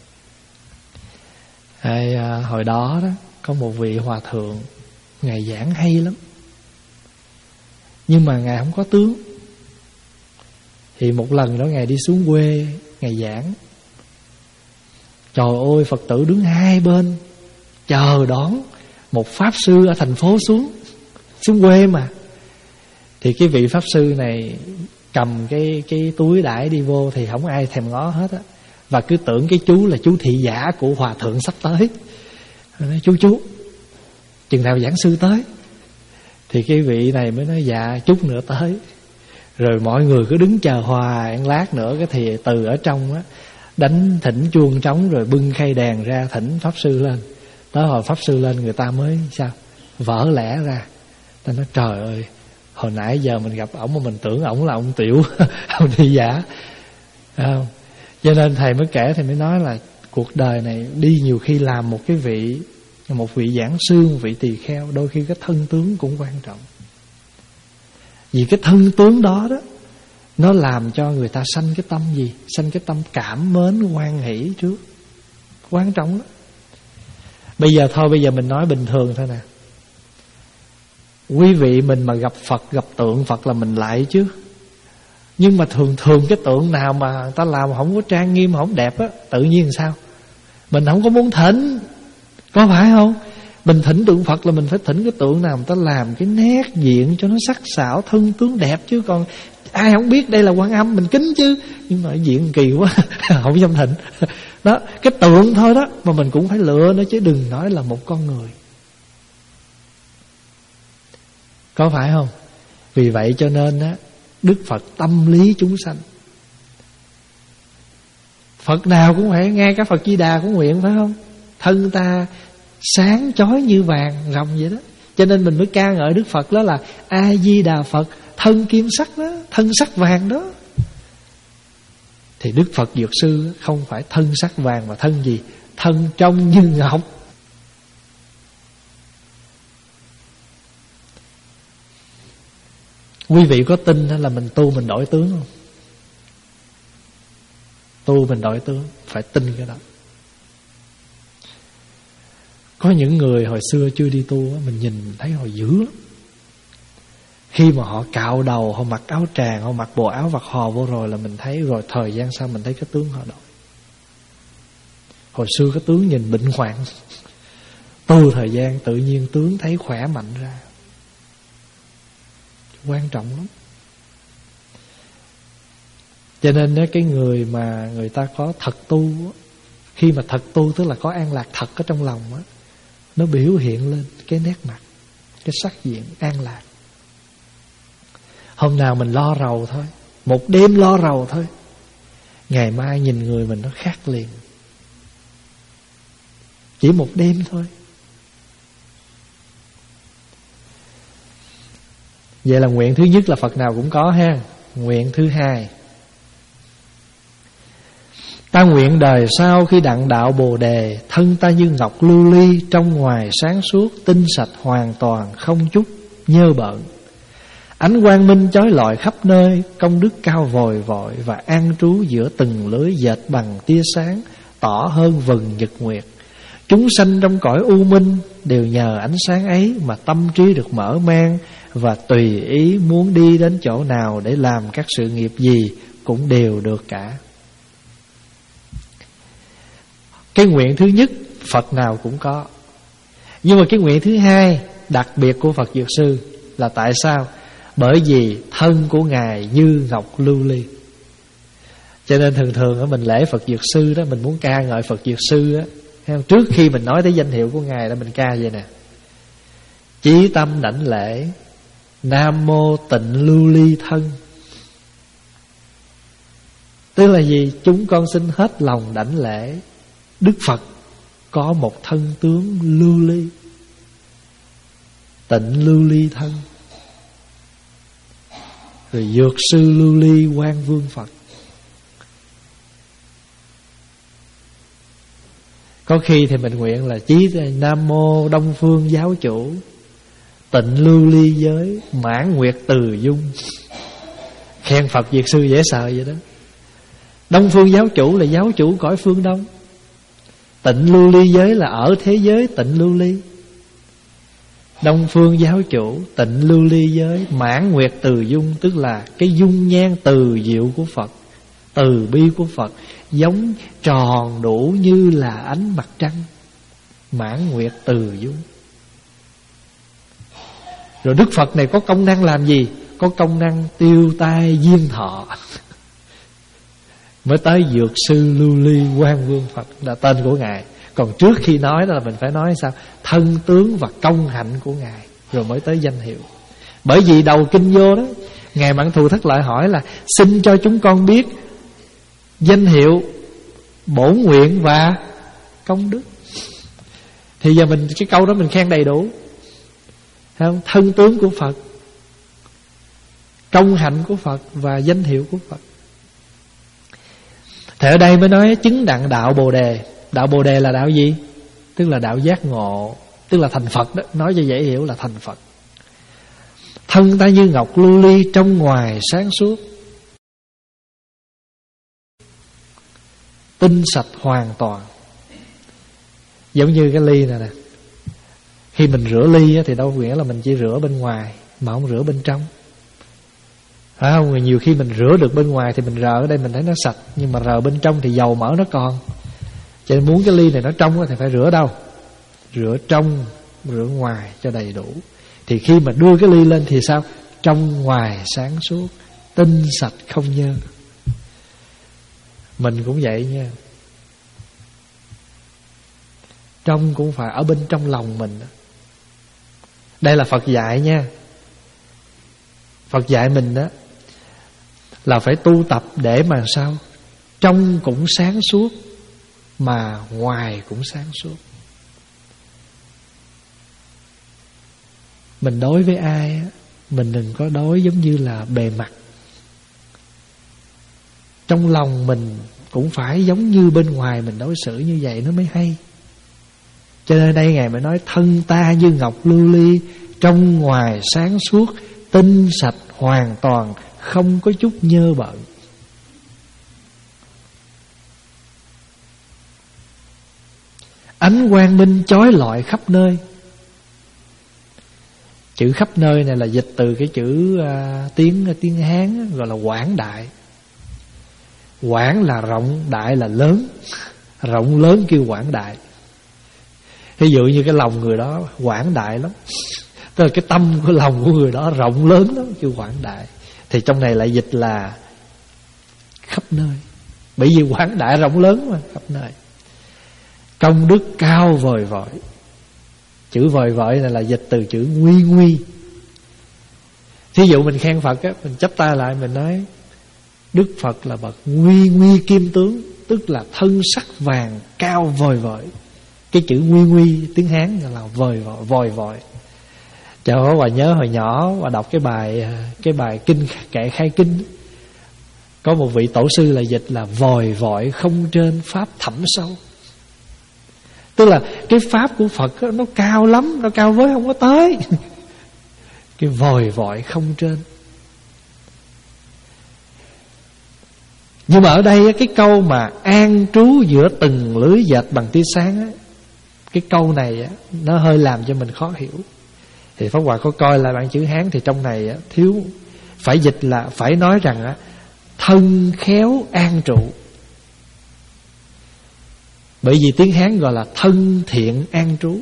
hay, à, hồi đó đó có một vị hòa thượng, Ngài giảng hay lắm, nhưng mà Ngài không có tướng. Thì một lần đó Ngài đi xuống quê, Ngài giảng. Trời ơi, Phật tử đứng hai bên chờ đón một Pháp sư ở thành phố xuống Xuống quê mà. Thì cái vị Pháp sư này cầm cái, cái túi đãi đi vô thì không ai thèm ngó hết á. Và cứ tưởng cái chú là chú thị giả của hòa thượng sắp tới. Nói, chú chú chừng nào giảng sư tới? Thì cái vị này mới nói dạ chút nữa tới. Rồi mọi người cứ đứng chờ hoài. Lát nữa cái thì từ ở trong á đánh thỉnh chuông trống, rồi bưng khay đèn ra thỉnh Pháp sư lên. Tới hồi Pháp sư lên người ta mới sao vỡ lẽ ra. Ta nói trời ơi, hồi nãy giờ mình gặp ổng mà mình tưởng ổng là ông tiểu ông thị giả. Không? Cho nên thầy mới kể, thầy mới nói là cuộc đời này đi nhiều khi làm một cái vị, một vị giảng sư, một vị tỳ kheo, đôi khi cái thân tướng cũng quan trọng. Vì cái thân tướng đó đó, nó làm cho người ta sanh cái tâm gì? Sanh cái tâm cảm mến, hoan hỷ trước. Quan trọng đó. Bây giờ thôi, bây giờ mình nói bình thường thôi nè. Quý vị mình mà gặp Phật, gặp tượng Phật là mình lại chứ. Nhưng mà thường thường cái tượng nào mà ta làm không có trang nghiêm, không đẹp á, tự nhiên sao? Mình không có muốn thỉnh. Có phải không? Mình thỉnh tượng Phật là mình phải thỉnh cái tượng nào mà ta làm cái nét diện cho nó sắc sảo, thân tướng đẹp chứ. Còn ai không biết đây là Quan Âm mình kính chứ. Nhưng mà diện kỳ quá không dám thỉnh. Đó, cái tượng thôi đó mà mình cũng phải lựa nữa chứ đừng nói là một con người. Có phải không? Vì vậy cho nên á, Đức Phật tâm lý chúng sanh. Phật nào cũng phải, ngay cả Phật Di Đà cũng nguyện phải không? Thân ta sáng chói như vàng rồng vậy đó. Cho nên mình mới ca ngợi Đức Phật đó là A Di Đà Phật thân kim sắc đó, thân sắc vàng đó. Thì Đức Phật Dược Sư không phải thân sắc vàng mà thân gì? Thân trong như ngọc. Quý vị có tin là mình tu mình đổi tướng không? Tu mình đổi tướng, phải tin cái đó. Có những người hồi xưa chưa đi tu, mình nhìn thấy họ dữ lắm. Khi mà họ cạo đầu, họ mặc áo tràng, họ mặc bộ áo vặt hò vô rồi là mình thấy, rồi thời gian sau mình thấy cái tướng họ đổi. Hồi xưa cái tướng nhìn bệnh hoạn, tu thời gian tự nhiên tướng thấy khỏe mạnh ra. Quan trọng lắm. Cho nên cái người mà người ta có thật tu, khi mà thật tu tức là có an lạc thật ở trong lòng á, nó biểu hiện lên cái nét mặt, cái sắc diện an lạc. Hôm nào mình lo rầu thôi, một đêm lo rầu thôi, ngày mai nhìn người mình nó khác liền. Chỉ một đêm thôi. Vậy là nguyện thứ nhất là Phật nào cũng có ha. Nguyện thứ hai, ta nguyện đời sau khi đặng đạo Bồ Đề, thân ta như ngọc lưu ly, trong ngoài sáng suốt, tinh sạch hoàn toàn, không chút nhơ bợn. Ánh quang minh chói lọi khắp nơi, công đức cao vòi vội, và an trú giữa từng lưới dệt bằng tia sáng, tỏ hơn vầng nhật nguyệt. Chúng sanh trong cõi u minh đều nhờ ánh sáng ấy mà tâm trí được mở mang, và tùy ý muốn đi đến chỗ nào để làm các sự nghiệp gì cũng đều được cả. Cái nguyện thứ nhất Phật nào cũng có. Nhưng mà cái nguyện thứ hai đặc biệt của Phật Dược Sư là tại sao? Bởi vì thân của Ngài như ngọc lưu ly. Cho nên thường thường mình lễ Phật Dược Sư đó, mình muốn ca ngợi Phật Dược Sư á, trước khi mình nói tới danh hiệu của Ngài là mình ca vậy nè: chí tâm đảnh lễ Nam mô tịnh lưu ly thân. Tức là gì? Chúng con xin hết lòng đảnh lễ Đức Phật có một thân tướng lưu ly, tịnh lưu ly thân, rồi Dược Sư lưu ly Quan Vương Phật. Có khi thì mình nguyện là chí Nam mô Đông Phương Giáo Chủ tịnh lưu ly giới mãn nguyệt từ dung. Khen Phật Dược Sư dễ sợ vậy đó. Đông Phương Giáo Chủ là giáo chủ cõi phương Đông, tịnh lưu ly giới là ở thế giới tịnh lưu ly. Đông Phương Giáo Chủ tịnh lưu ly giới mãn nguyệt từ dung, tức là cái dung nhan từ diệu của Phật, từ bi của Phật giống tròn đủ như là ánh mặt trăng, mãn nguyệt từ dung. Rồi Đức Phật này có công năng làm gì? Có công năng tiêu tai diên thọ. Mới tới Dược Sư lưu ly Quan Vương Phật là tên của Ngài. Còn trước khi nói đó là mình phải nói sao? Thân tướng và công hạnh của Ngài, rồi mới tới danh hiệu. Bởi vì đầu kinh vô đó, Ngài Mãn Thù Thất Lợi hỏi là xin cho chúng con biết danh hiệu, bổn nguyện và công đức. Thì giờ mình cái câu đó mình khen đầy đủ, không? Thân tướng của Phật, công hạnh của Phật và danh hiệu của Phật. Thì ở đây mới nói chứng đặng đạo Bồ Đề. Đạo Bồ Đề là đạo gì? Tức là đạo giác ngộ, tức là thành Phật đó. Nói cho dễ hiểu là thành Phật. Thân ta như ngọc lưu ly, trong ngoài sáng suốt, tinh sạch hoàn toàn. Giống như cái ly này nè, khi mình rửa ly thì đâu nghĩa là mình chỉ rửa bên ngoài mà không rửa bên trong, phải không? Nhiều khi mình rửa được bên ngoài thì mình rờ ở đây mình thấy nó sạch, nhưng mà rờ bên trong thì dầu mỡ nó còn. Cho nên muốn cái ly này nó trong thì phải rửa đâu? Rửa trong, rửa ngoài cho đầy đủ. Thì khi mà đưa cái ly lên thì sao? Trong ngoài sáng suốt, tinh sạch không nhơ. Mình cũng vậy nha. Trong cũng phải ở bên trong lòng mình. Đây là Phật dạy nha. Phật dạy mình đó là phải tu tập để mà sao? Trong cũng sáng suốt mà ngoài cũng sáng suốt. Mình đối với ai á, mình đừng có đối giống như là bề mặt. trong lòng mình cũng phải giống như bên ngoài mình đối xử như vậy nó mới hay. Cho nên đây Ngài mới nói thân ta như ngọc lưu ly, trong ngoài sáng suốt, tinh sạch hoàn toàn, không có chút nhơ bẩn. Ánh quang minh chói lọi khắp nơi. Chữ khắp nơi này là dịch từ cái chữ uh, tiếng tiếng Hán gọi là quảng đại. Quảng là rộng, đại là lớn. Rộng lớn kêu quảng đại. Ví dụ như cái lòng người đó quảng đại lắm, tức là cái tâm của lòng của người đó rộng lớn lắm, kêu quảng đại. Thì trong này lại dịch là khắp nơi. Bởi vì quảng đại rộng lớn mà, khắp nơi. Công đức cao vời vợi. Chữ vời vợi này là dịch từ chữ nguy nguy. Thí dụ mình khen Phật á, mình chắp tay lại mình nói Đức Phật là bậc nguy nguy kim tướng, tức là thân sắc vàng cao vời vợi. Cái chữ nguy nguy tiếng Hán là vời vợi, vòi vọi. Cho Hòa nhớ hồi nhỏ Hòa đọc cái bài cái bài kinh kệ khai kinh, có một vị tổ sư là dịch là vòi vọi không trên pháp thẳm sâu. Tức là cái pháp của Phật đó, nó cao lắm, nó cao với không có tới. Cái vòi vọi không trên. Nhưng mà ở đây cái câu mà an trú giữa từng lưới dệt bằng tia sáng á, cái câu này nó hơi làm cho mình khó hiểu. Thì Pháp Hòa có coi lại bản chữ Hán, thì trong này thiếu, phải dịch là phải nói rằng thân khéo an trụ. Bởi vì tiếng Hán gọi là thân thiện an trú.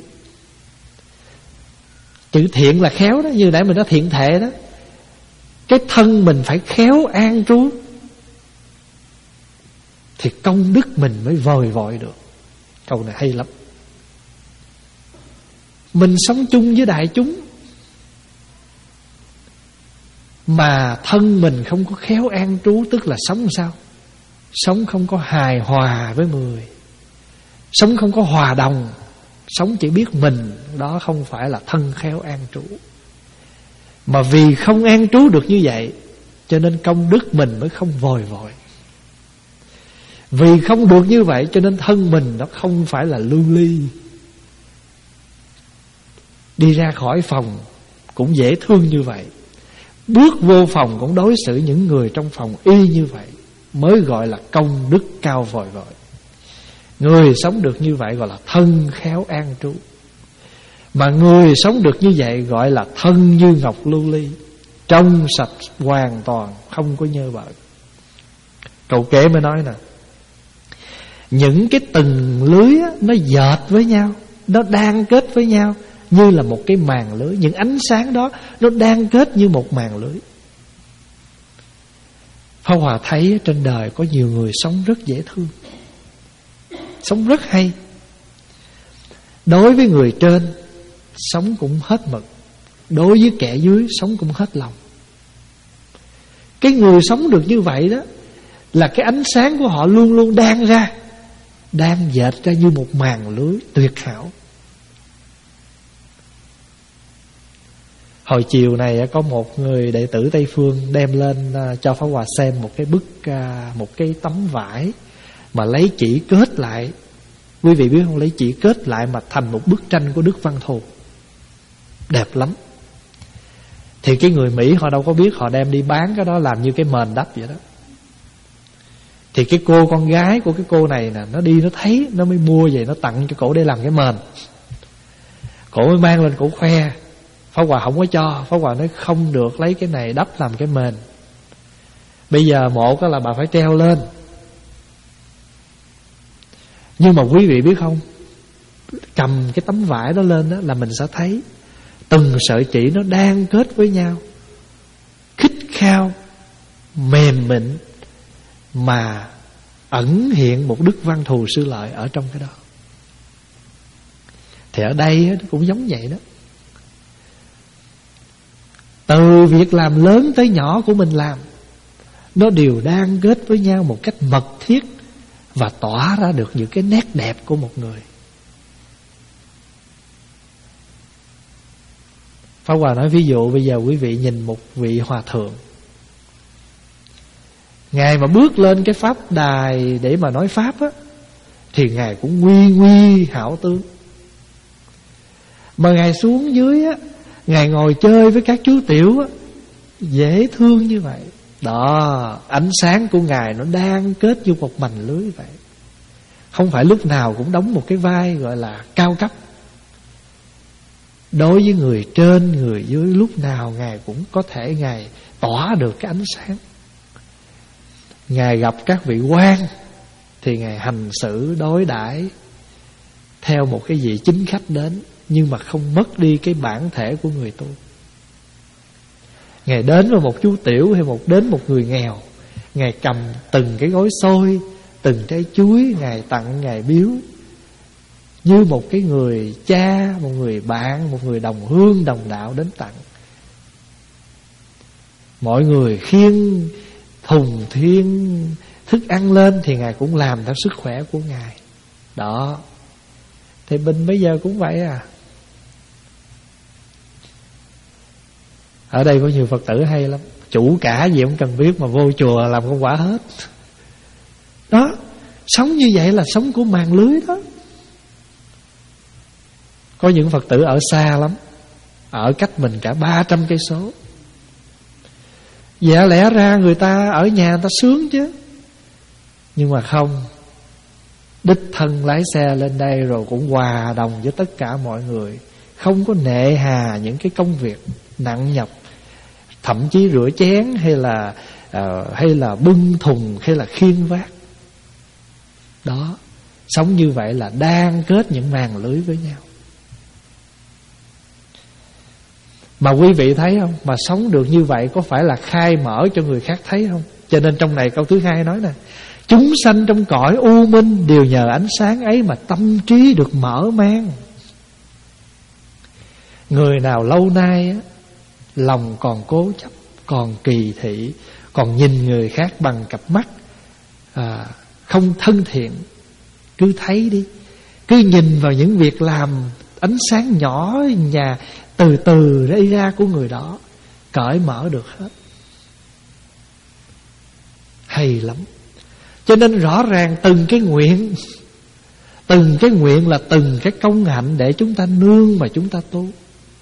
Chữ thiện là khéo đó, như nãy mình nói thiện thể đó. Cái thân mình phải khéo an trú thì công đức mình mới vời vọi được. Câu này hay lắm. Mình sống chung với đại chúng mà thân mình không có khéo an trú, tức là sống sao? Sống không có hài hòa với người, sống không có hòa đồng, sống chỉ biết mình. Đó không phải là thân khéo an trú. Mà vì không an trú được như vậy, cho nên công đức mình mới không vời vọi. Vì không được như vậy, cho nên thân mình nó không phải là lưu ly. Đi ra khỏi phòng cũng dễ thương như vậy, bước vô phòng cũng đối xử những người trong phòng y như vậy, mới gọi là công đức cao vời vợi. Người sống được như vậy gọi là thân khéo an trú. Mà người sống được như vậy gọi là thân như ngọc lưu ly, trong sạch hoàn toàn, không có nhơ bẩn. Câu kế mới nói nè, những cái từng lưới á, nó dệt với nhau, nó đan kết với nhau như là một cái màn lưới. Những ánh sáng đó nó đan kết như một màn lưới. Pháp Hòa thấy trên đời có nhiều người sống rất dễ thương, sống rất hay. Đối với người trên sống cũng hết mực, đối với kẻ dưới sống cũng hết lòng. Cái người sống được như vậy đó là cái ánh sáng của họ luôn luôn đan ra, đang dệt ra như một màn lưới tuyệt hảo. Hồi chiều này có một người đệ tử Tây Phương đem lên cho Pháp Hòa xem một cái bức, một cái tấm vải mà lấy chỉ kết lại. Quý vị biết không, lấy chỉ kết lại mà thành một bức tranh của Đức Văn Thù, đẹp lắm. Thì cái người Mỹ họ đâu có biết, họ đem đi bán cái đó làm như cái mền đắp vậy đó. Thì cái cô con gái của cái cô này nè, nó đi nó thấy, nó mới mua về, nó tặng cho cổ để làm cái mền. Cổ mới mang lên cổ khoe. Pháp Hòa không có cho. Pháp Hòa nói không được lấy cái này đắp làm cái mền. Bây giờ một là bà phải treo lên. Nhưng mà quý vị biết không, cầm cái tấm vải đó lên đó là mình sẽ thấy từng sợi chỉ nó đan kết với nhau, khít khao, mềm mịn, mà ẩn hiện một đức văn thù sư lợi ở trong cái đó. Thì ở đây cũng giống vậy đó. Từ việc làm lớn tới nhỏ của mình làm, nó đều đan kết với nhau một cách mật thiết và tỏa ra được những cái nét đẹp của một người. Pháp Hòa nói ví dụ bây giờ quý vị nhìn một vị hòa thượng, Ngài mà bước lên cái pháp đài để mà nói pháp á, thì Ngài cũng nguy nguy hảo tướng. Mà Ngài xuống dưới á, Ngài ngồi chơi với các chú tiểu á, dễ thương như vậy. Đó, ánh sáng của Ngài nó đang kết vô một mành lưới vậy. Không phải lúc nào cũng đóng một cái vai gọi là cao cấp. Đối với người trên, người dưới, lúc nào Ngài cũng có thể Ngài tỏa được cái ánh sáng. Ngài gặp các vị quan thì Ngài hành xử đối đãi theo một cái vị chính khách đến, nhưng mà không mất đi cái bản thể của người tu. Ngài đến với một chú tiểu hay một đến một người nghèo, Ngài cầm từng cái gói xôi, từng trái chuối, Ngài tặng, Ngài biếu, như một cái người cha, một người bạn, một người đồng hương, đồng đạo đến tặng. Mọi người khiêng thùng thiên thức ăn lên thì Ngài cũng làm theo sức khỏe của Ngài. Đó. Thì mình bây giờ cũng vậy à. Ở đây có nhiều Phật tử hay lắm, chủ cả gì không cần biết mà vô chùa làm công quả hết. Đó, sống như vậy là sống của màn lưới đó. Có những Phật tử ở xa lắm, ở cách mình cả ba trăm cây số. Dạ lẽ ra người ta ở nhà người ta sướng chứ, nhưng mà không. Đích thân lái xe lên đây rồi cũng hòa đồng với tất cả mọi người, không có nệ hà những cái công việc nặng nhọc, thậm chí rửa chén hay là uh, hay là bưng thùng hay là khiêng vác. Đó, sống như vậy là đang kết những màn lưới với nhau. Mà quý vị thấy không, mà sống được như vậy có phải là khai mở cho người khác thấy không? Cho nên trong này câu thứ hai nói nè: chúng sanh trong cõi u minh đều nhờ ánh sáng ấy mà tâm trí được mở mang. Người nào lâu nay á, lòng còn cố chấp, còn kỳ thị, còn nhìn người khác bằng cặp mắt à, không thân thiện, cứ thấy đi, cứ nhìn vào những việc làm ánh sáng nhỏ nhà từ từ đi ra của người đó, cởi mở được hết. Hay lắm. Cho nên rõ ràng từng cái nguyện, từng cái nguyện là từng cái công hạnh để chúng ta nương mà chúng ta tu.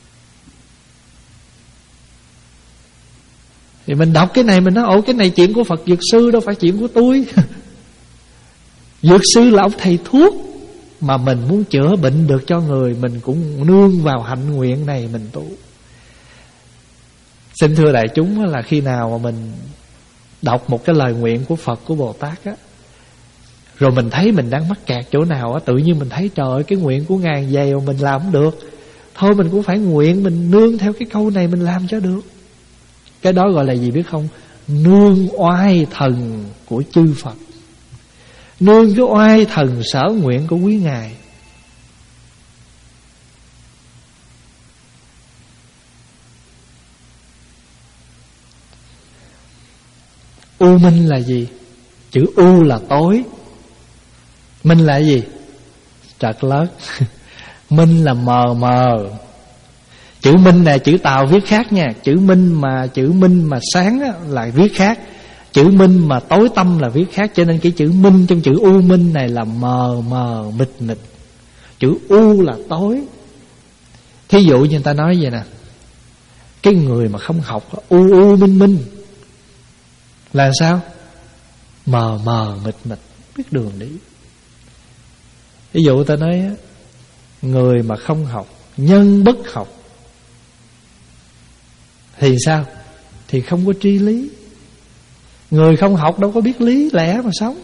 Thì mình đọc cái này mình nói ồ, cái này chuyện của Phật Dược Sư, đâu phải chuyện của tôi. Dược sư là ông thầy thuốc, mà mình muốn chữa bệnh được cho người, mình cũng nương vào hạnh nguyện này mình tu. Xin thưa đại chúng là khi nào mà mình đọc một cái lời nguyện của Phật, của Bồ Tát á, rồi mình thấy mình đang mắc kẹt chỗ nào á, tự nhiên mình thấy trời ơi, cái nguyện của Ngài vậy mà mình làm không được, thôi mình cũng phải nguyện, mình nương theo cái câu này mình làm cho được. Cái đó gọi là gì biết không? Nương oai thần của chư Phật, nương cái oai thần sở nguyện của quý Ngài. U minh là gì? Chữ U là tối, minh là gì? Trật lất. Minh là mờ mờ. Chữ minh này chữ Tàu viết khác nha. Chữ minh mà chữ minh mà sáng á, là viết khác. Chữ minh mà tối tăm là viết khác. Cho nên cái chữ minh trong chữ U minh này là mờ mờ mịt mịt. Chữ U là tối. Thí dụ như người ta nói vậy nè, cái người mà không học U U minh minh là sao? Mờ mờ mịt mịt, biết đường đi. Ví dụ ta nói người mà không học, nhân bất học, thì sao? Thì không có tri lý. Người không học đâu có biết lý lẽ mà sống.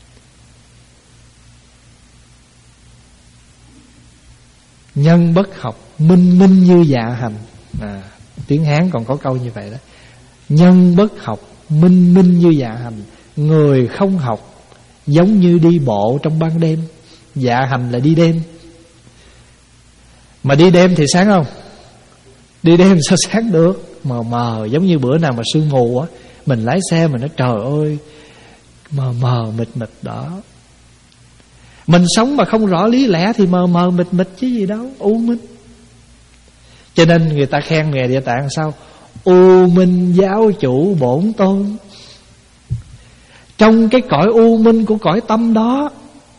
Nhân bất học, minh minh như dạ hành. à, Tiếng Hán còn có câu như vậy đó. Nhân bất học, minh minh như dạ hành. Người không học giống như đi bộ trong ban đêm. Dạ hành là đi đêm. Mà đi đêm thì sáng không? Đi đêm sao sáng được? Mờ mờ, giống như bữa nào mà sương mù á, mình lái xe mình nói trời ơi, mờ mờ mịt mịt đó. Mình sống mà không rõ lý lẽ thì mờ mờ mịt mịt chứ gì đâu, u minh. Cho nên người ta khen Ngài Địa Tạng sao? U minh giáo chủ bổn tôn. Trong cái cõi u minh của cõi tâm đó,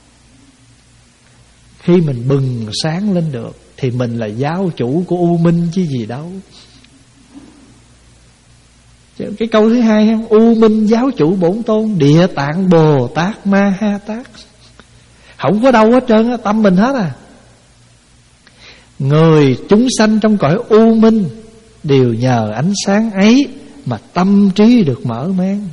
khi mình bừng sáng lên được thì mình là giáo chủ của u minh chứ gì đâu. Cái câu thứ hai, u minh giáo chủ bổn tôn, Địa Tạng Bồ Tát Ma Ha Tát. Không có đâu hết trơn á, tâm mình hết à. Người chúng sanh trong cõi u minh đều nhờ ánh sáng ấy mà tâm trí được mở mang.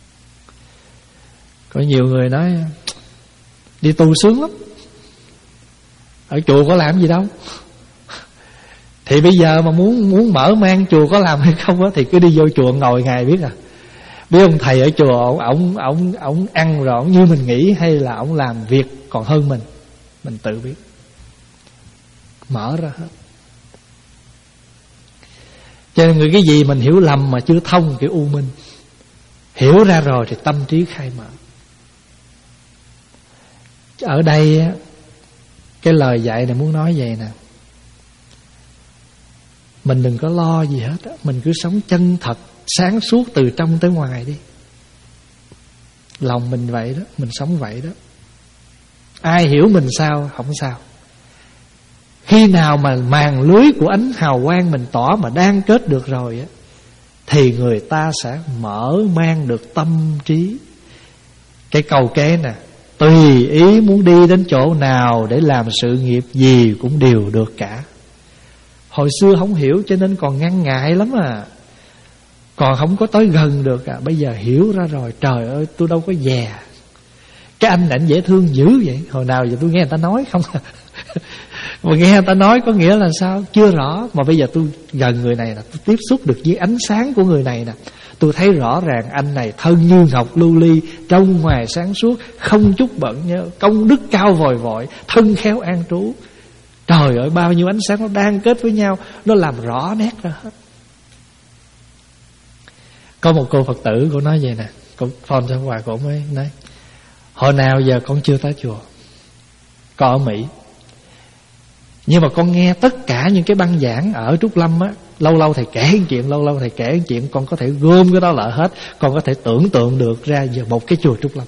Có nhiều người nói đi tu sướng lắm, ở chùa có làm gì đâu. Thì bây giờ mà muốn muốn mở mang chùa có làm hay không á, thì cứ đi vô chùa ngồi ngày biết à. Biết ông thầy ở chùa ổng ổng ổng ổng ăn rồi ổng như mình nghĩ, hay là ổng làm việc còn hơn mình, mình tự biết. Mở ra hết. Cho nên người cái gì mình hiểu lầm mà chưa thông kiểu u minh, hiểu ra rồi thì tâm trí khai mở. Ở đây á, cái lời dạy này muốn nói vậy nè, mình đừng có lo gì hết á, mình cứ sống chân thật, sáng suốt từ trong tới ngoài đi. Lòng mình vậy đó, mình sống vậy đó. Ai hiểu mình sao không sao. Khi nào mà màn lưới của ánh hào quang mình tỏ mà đang kết được rồi á, thì người ta sẽ mở mang được tâm trí. Cái câu kế nè, tùy ý muốn đi đến chỗ nào để làm sự nghiệp gì cũng đều được cả. Hồi xưa không hiểu cho nên còn ngăn ngại lắm à, còn không có tới gần được à. Bây giờ hiểu ra rồi, trời ơi tôi đâu có dè. Cái anh ảnh dễ thương dữ vậy. Hồi nào giờ tôi nghe người ta nói không à. Mà nghe người ta nói có nghĩa là sao chưa rõ. Mà bây giờ tôi gần người này nè, tôi tiếp xúc được với ánh sáng của người này nè, tôi thấy rõ ràng anh này thân như ngọc lưu ly, trong ngoài sáng suốt, không chút bận nhớ, công đức cao vòi vội, thân khéo an trú. Trời ơi bao nhiêu ánh sáng nó đang kết với nhau, nó làm rõ nét ra hết. Có một cô Phật tử cô nói vậy nè, cô phone cho hoài cô mới nói, hồi nào giờ con chưa tới chùa, con ở Mỹ, nhưng mà con nghe tất cả những cái băng giảng ở Trúc Lâm á, lâu lâu thầy kể một chuyện, lâu lâu thầy kể một chuyện, con có thể gom cái đó lại hết, con có thể tưởng tượng được ra giờ một cái chùa Trúc Lâm.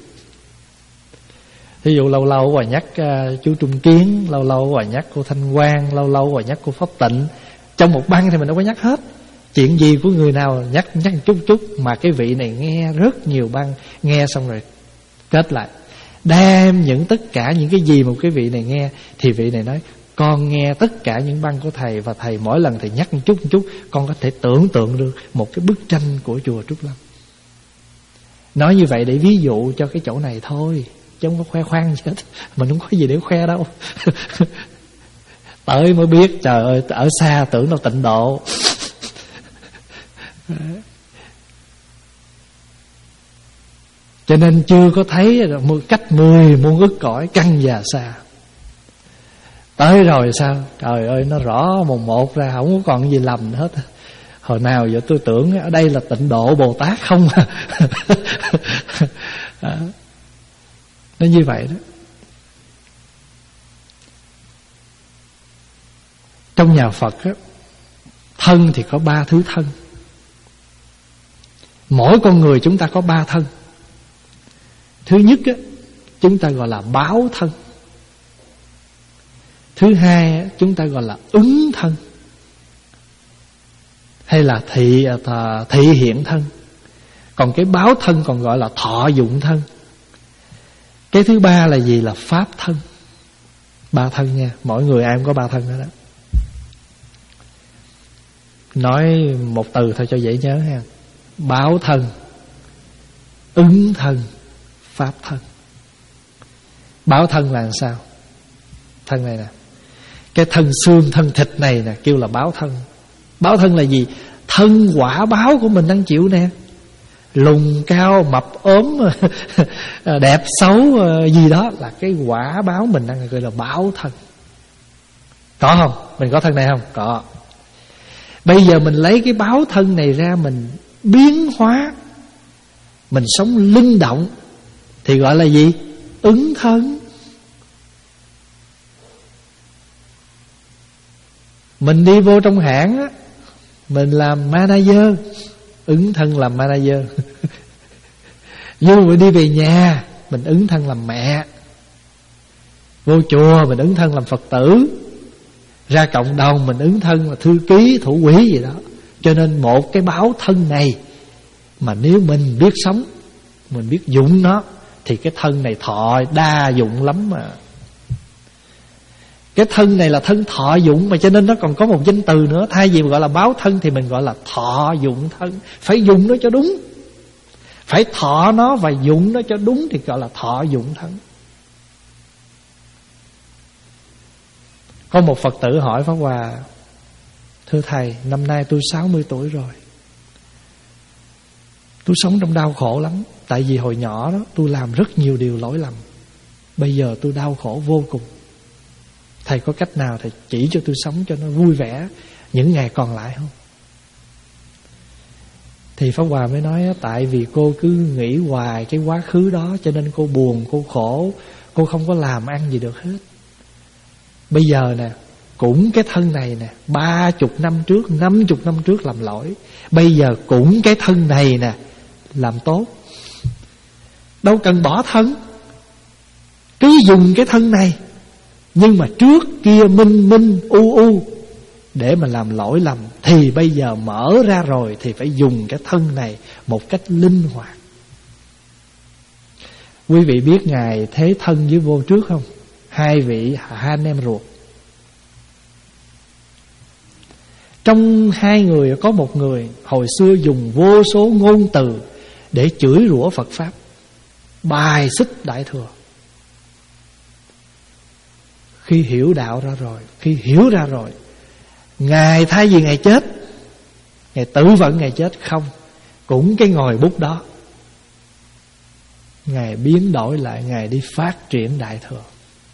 Ví dụ lâu lâu Hoài nhắc uh, chú Trung Kiến, lâu lâu Hoài nhắc cô Thanh Quang, lâu lâu Hoài nhắc cô Pháp Tịnh. Trong một băng thì mình đâu có nhắc hết. Chuyện gì của người nào nhắc nhắc chút chút, mà cái vị này nghe rất nhiều băng, nghe xong rồi kết lại, đem những tất cả những cái gì một cái vị này nghe, thì vị này nói con nghe tất cả những băng của thầy, và thầy mỗi lần thầy nhắc một chút một chút, con có thể tưởng tượng được một cái bức tranh của chùa Trúc Lâm. Nói như vậy để ví dụ cho cái chỗ này thôi, chứ không có khoe khoang gì hết. Mình không có gì để khoe đâu. Tới mới biết, trời ơi, ở xa tưởng đâu tịnh độ. Cho nên chưa có thấy cách mười muôn ức cõi căn và xa. Tới rồi sao? Trời ơi, nó rõ một một ra, không có còn gì lầm hết. Hồi nào giờ tôi tưởng ở đây là tịnh độ Bồ Tát không à. À, nó như vậy đó. Trong nhà Phật á, thân thì có ba thứ thân. Mỗi con người chúng ta có ba thân. Thứ nhất á, chúng ta gọi là báo thân. Thứ hai á, chúng ta gọi là ứng thân, hay là thị, thị hiện thân. Còn cái báo thân còn gọi là thọ dụng thân. Cái thứ ba là gì? Là pháp thân. Ba thân nha, mỗi người ai cũng có ba thân đó đó. Nói một từ thôi cho dễ nhớ ha. Báo thân, ứng thân, pháp thân. Báo thân là sao? Thân này nè, cái thân xương thân thịt này nè, kêu là báo thân. Báo thân là gì? Thân quả báo của mình đang chịu nè. Lùn cao mập ốm đẹp xấu gì đó là cái quả báo mình đang gọi là báo thân. Có không? Mình có thân này không? Có. Bây giờ mình lấy cái báo thân này ra, mình biến hóa, mình sống linh động, thì gọi là gì? Ứng thân. Mình đi vô trong hãng á, mình làm manager, ứng thân làm manager. Vô mình đi về nhà, mình ứng thân làm mẹ. Vô chùa mình ứng thân làm Phật tử. Ra cộng đồng mình ứng thân là thư ký, thủ quỹ gì đó. Cho nên một cái báo thân này mà nếu mình biết sống, mình biết dụng nó, thì cái thân này thọ đa dụng lắm mà. Cái thân này là thân thọ dụng mà, cho nên nó còn có một danh từ nữa. Thay vì gọi là báo thân thì mình gọi là thọ dụng thân. Phải dùng nó cho đúng, phải thọ nó và dụng nó cho đúng thì gọi là thọ dụng thân. Có một Phật tử hỏi Pháp Hòa: thưa thầy, năm nay tôi sáu mươi tuổi rồi, tôi sống trong đau khổ lắm. Tại vì hồi nhỏ đó tôi làm rất nhiều điều lỗi lầm, bây giờ tôi đau khổ vô cùng. Thầy có cách nào thầy chỉ cho tôi sống cho nó vui vẻ những ngày còn lại không? Thì Pháp Hòa mới nói: tại vì cô cứ nghĩ hoài cái quá khứ đó, cho nên cô buồn, cô khổ, cô không có làm ăn gì được hết. Bây giờ nè, cũng cái thân này nè, ba chục năm trước, năm chục năm trước làm lỗi, bây giờ cũng cái thân này nè làm tốt. Đâu cần bỏ thân, cứ dùng cái thân này. Nhưng mà trước kia minh minh u u để mà làm lỗi lầm, thì bây giờ mở ra rồi thì phải dùng cái thân này một cách linh hoạt. Quý vị biết Ngài Thế Thân với Vô Trước không? Hai vị hai anh em ruột. Trong hai người có một người hồi xưa dùng vô số ngôn từ để chửi rủa Phật Pháp, bài xích Đại Thừa. Khi hiểu đạo ra rồi, khi hiểu ra rồi, Ngài thay vì Ngài chết, Ngài tự vận Ngài chết không, cũng cái ngòi bút đó Ngài biến đổi lại, Ngài đi phát triển Đại Thừa.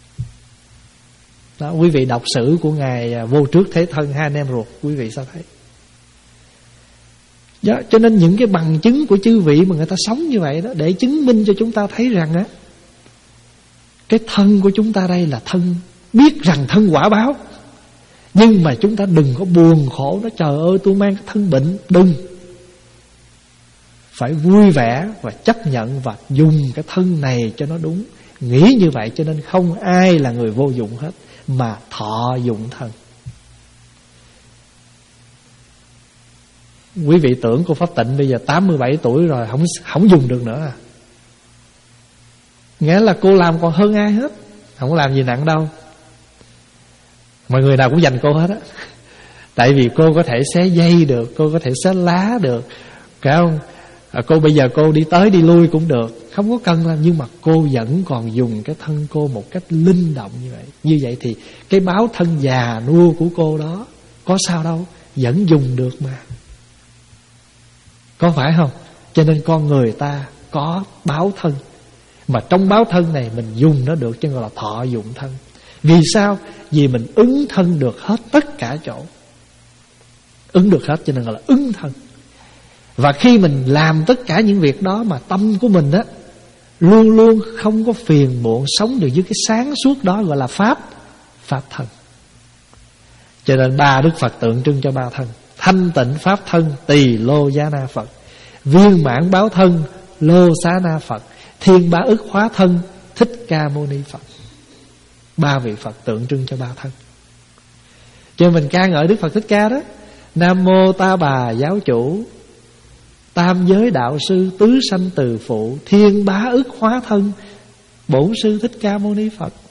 Đó, quý vị đọc sử của Ngài Vô Trước Thế Thân, hai anh em ruột, quý vị sao thấy? Đó, cho nên những cái bằng chứng của chư vị mà người ta sống như vậy đó, để chứng minh cho chúng ta thấy rằng á, cái thân của chúng ta đây là thân, biết rằng thân quả báo. Nhưng mà chúng ta đừng có buồn khổ đó, trời ơi tôi mang cái thân bệnh. Đừng, phải vui vẻ và chấp nhận và dùng cái thân này cho nó đúng. Nghĩ như vậy cho nên không ai là người vô dụng hết, mà thọ dụng thân. Quý vị tưởng cô Pháp Tịnh bây giờ tám mươi bảy tuổi rồi, Không, không dùng được nữa à? Nghĩa là cô làm còn hơn ai hết, không có làm gì nặng đâu. Mọi người nào cũng dành cô hết á. Tại vì cô có thể xé dây được, cô có thể xé lá được, phải không? À, cô bây giờ cô đi tới đi lui cũng được, không có cần làm. Nhưng mà cô vẫn còn dùng cái thân cô một cách linh động như vậy. Như vậy thì cái báo thân già nua của cô đó có sao đâu, vẫn dùng được mà, có phải không? Cho nên con người ta có báo thân, mà trong báo thân này mình dùng nó được, chứ gọi là thọ dụng thân. Vì sao? Vì mình ứng thân được hết tất cả chỗ, ứng được hết cho nên gọi là ứng thân. Và khi mình làm tất cả những việc đó mà tâm của mình á luôn luôn không có phiền muộn, sống được với cái sáng suốt đó, gọi là Pháp Pháp thân. Cho nên ba Đức Phật tượng trưng cho ba thân: thanh tịnh Pháp thân, Tỳ Lô Giá Na Phật; viên mãn báo thân, Lô Xá Na Phật; thiên bá ức hóa thân, Thích Ca Mâu Ni Phật. Ba vị Phật tượng trưng cho ba thân. Cho nên mình ca ngợi Đức Phật Thích Ca đó: Nam Mô Ta Bà Giáo Chủ, tam giới đạo sư, tứ sanh từ phụ, thiên bá ức hóa thân, Bổn Sư Thích Ca Mâu Ni Phật.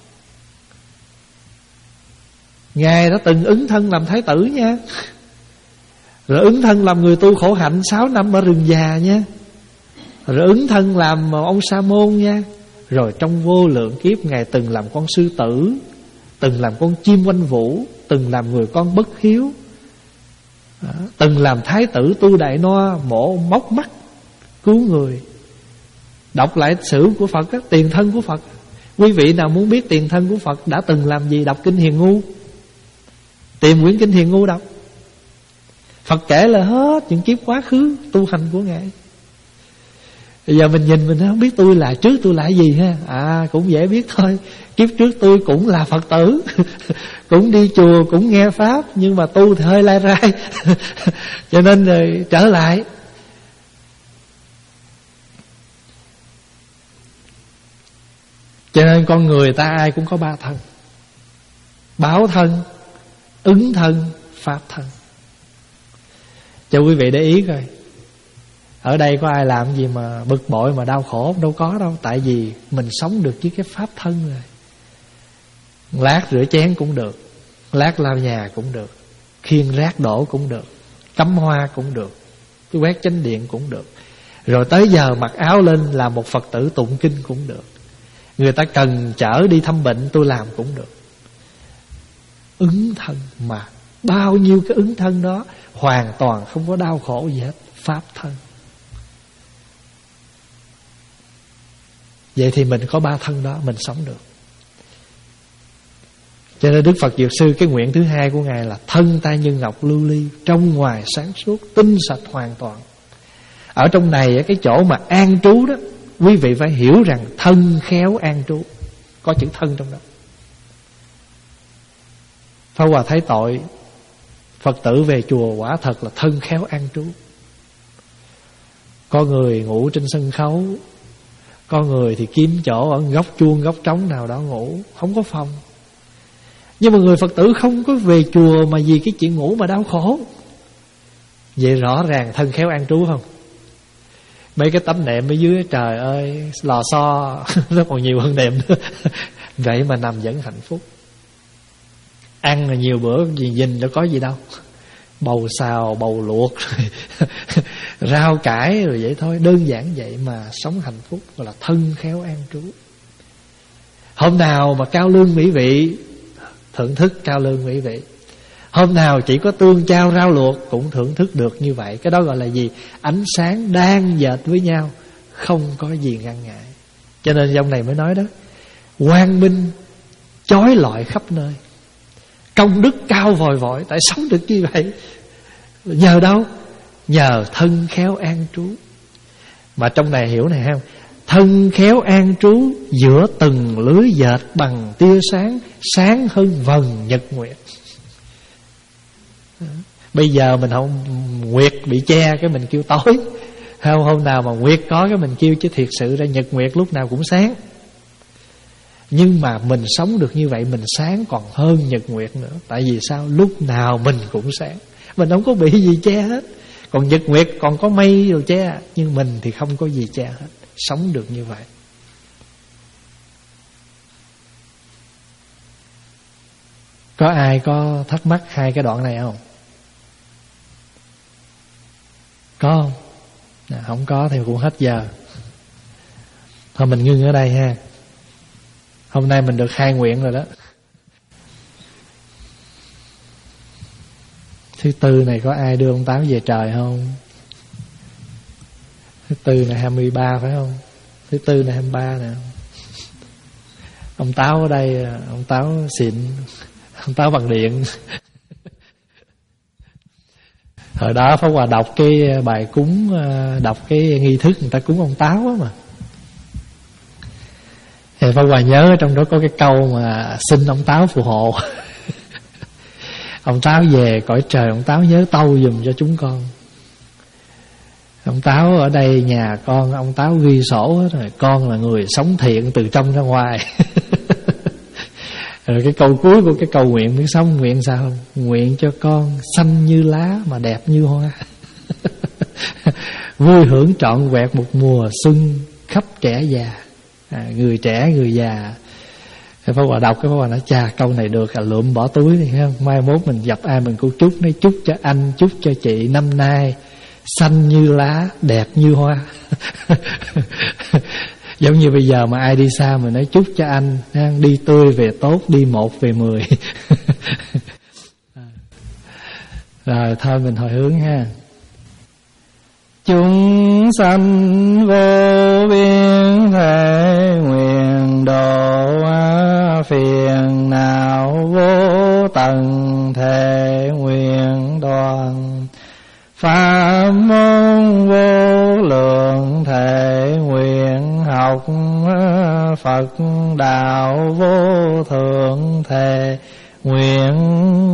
Ngài đã từng ứng thân làm thái tử nha, rồi ứng thân làm người tu khổ hạnh sáu năm ở rừng già nha, rồi ứng thân làm ông Sa Môn nha. Rồi trong vô lượng kiếp Ngài từng làm con sư tử, từng làm con chim oanh vũ, từng làm người con bất hiếu, đó, từng làm thái tử tu Đại No, mổ móc mắt cứu người. Đọc lại sử của Phật á, tiền thân của Phật. Quý vị nào muốn biết tiền thân của Phật đã từng làm gì, đọc Kinh Hiền Ngu, tìm quyển Kinh Hiền Ngu đọc. Phật kể là hết những kiếp quá khứ tu hành của Ngài. Bây giờ mình nhìn mình không biết tôi là trước tôi là cái gì ha. À cũng dễ biết thôi. Kiếp trước tôi cũng là Phật tử cũng đi chùa, cũng nghe Pháp, nhưng mà tu thì hơi lai rai cho nên rồi trở lại. Cho nên con người ta ai cũng có ba thân: báo thân, ứng thân, pháp thân. Cho quý vị để ý coi, ở đây có ai làm gì mà bực bội mà đau khổ? Đâu có đâu. Tại vì mình sống được với cái pháp thân rồi. Lát rửa chén cũng được, lát lau nhà cũng được, khiêng rác đổ cũng được, cắm hoa cũng được, cái quét chánh điện cũng được. Rồi tới giờ mặc áo lên làm một Phật tử tụng kinh cũng được. Người ta cần chở đi thăm bệnh tôi làm cũng được. Ứng thân mà bao nhiêu cái ứng thân đó hoàn toàn không có đau khổ gì hết. Pháp thân. Vậy thì mình có ba thân đó, mình sống được. Cho nên Đức Phật Dược Sư, cái nguyện thứ hai của Ngài là thân ta như ngọc lưu ly, trong ngoài sáng suốt, tinh sạch hoàn toàn. Ở trong này, cái chỗ mà an trú đó, quý vị phải hiểu rằng thân khéo an trú. Có chữ thân trong đó. Pháp Hòa thấy tội Phật tử về chùa quả thật là thân khéo an trú. Có người ngủ trên sân khấu, có người thì kiếm chỗ ở góc chuông góc trống nào đó ngủ, không có phòng. Nhưng mà người Phật tử không có về chùa mà vì cái chuyện ngủ mà đau khổ. Vậy rõ ràng thân khéo an trú không? Mấy cái tấm nệm ở dưới, trời ơi, lò xo nó còn nhiều hơn nệm nữa. Vậy mà nằm vẫn hạnh phúc. Ăn là nhiều bữa gì nhìn đâu có gì đâu, bầu xào, bầu luộc, rau cải rồi vậy thôi. Đơn giản vậy mà sống hạnh phúc, gọi là thân khéo an trú. Hôm nào mà cao lương mỹ vị, thưởng thức cao lương mỹ vị. Hôm nào chỉ có tương chao rau luộc, cũng thưởng thức được như vậy. Cái đó gọi là gì? Ánh sáng đang dệt với nhau, không có gì ngăn ngại. Cho nên trong này mới nói đó, quang minh chói lọi khắp nơi, công đức cao vòi vội. Tại sống được như vậy nhờ đâu? Nhờ thân khéo an trú. Mà trong này hiểu này không? Thân khéo an trú giữa từng lưới dệt bằng tia sáng, sáng hơn vầng nhật nguyệt. Bây giờ mình không, nguyệt bị che cái mình kêu tối. Không, hôm nào mà nguyệt có cái mình kêu, chứ thiệt sự ra nhật nguyệt lúc nào cũng sáng. Nhưng mà mình sống được như vậy, mình sáng còn hơn nhật nguyệt nữa. Tại vì sao? Lúc nào mình cũng sáng, mình không có bị gì che hết. Còn nhật nguyệt còn có mây rồi che, nhưng mình thì không có gì che hết. Sống được như vậy. Có ai có thắc mắc hai cái đoạn này không? Có không? À, không có thì cũng hết giờ. Thôi mình ngưng ở đây ha. Hôm nay mình được hai nguyện rồi đó. Thứ tư này có ai đưa ông Tám về trời không? Thứ tư này hai mươi ba phải không? Thứ tư này hai mươi ba nè. Ông Táo ở đây, ông Táo xịn, ông Táo bằng điện. Hồi đó Pháp Hòa đọc cái bài cúng, đọc cái nghi thức người ta cúng ông Táo á mà. Thì Pháp Hòa nhớ trong đó có cái câu mà xin ông Táo phù hộ. Ông Táo về cõi trời, ông Táo nhớ tâu giùm cho chúng con. Ông Táo ở đây nhà con, ông Táo ghi sổ hết rồi. Con là người sống thiện từ trong ra ngoài. Rồi cái câu cuối của cái cầu nguyện biết sống nguyện sao không? Nguyện cho con xanh như lá mà đẹp như hoa. Vui hưởng trọn vẹn một mùa xuân khắp trẻ già. À, người trẻ người già. Pháp Hòa đọc cái Pháp Hòa nói chà, câu này được à, lượm bỏ túi đi không? Mai mốt mình gặp ai mình cũng chúc, nói chúc cho anh, chúc cho chị năm nay xanh như lá, đẹp như hoa. Giống như bây giờ mà ai đi xa mình nói chúc cho anh đi tươi về tốt, đi một về mười. Rồi thôi mình hồi hướng ha. Chúng sanh vô biên thể nguyện độ phiền não vô tận thể nguyện đoàn pháp môn vô lượng thể nguyện học Phật đạo vô thượng thể nguyện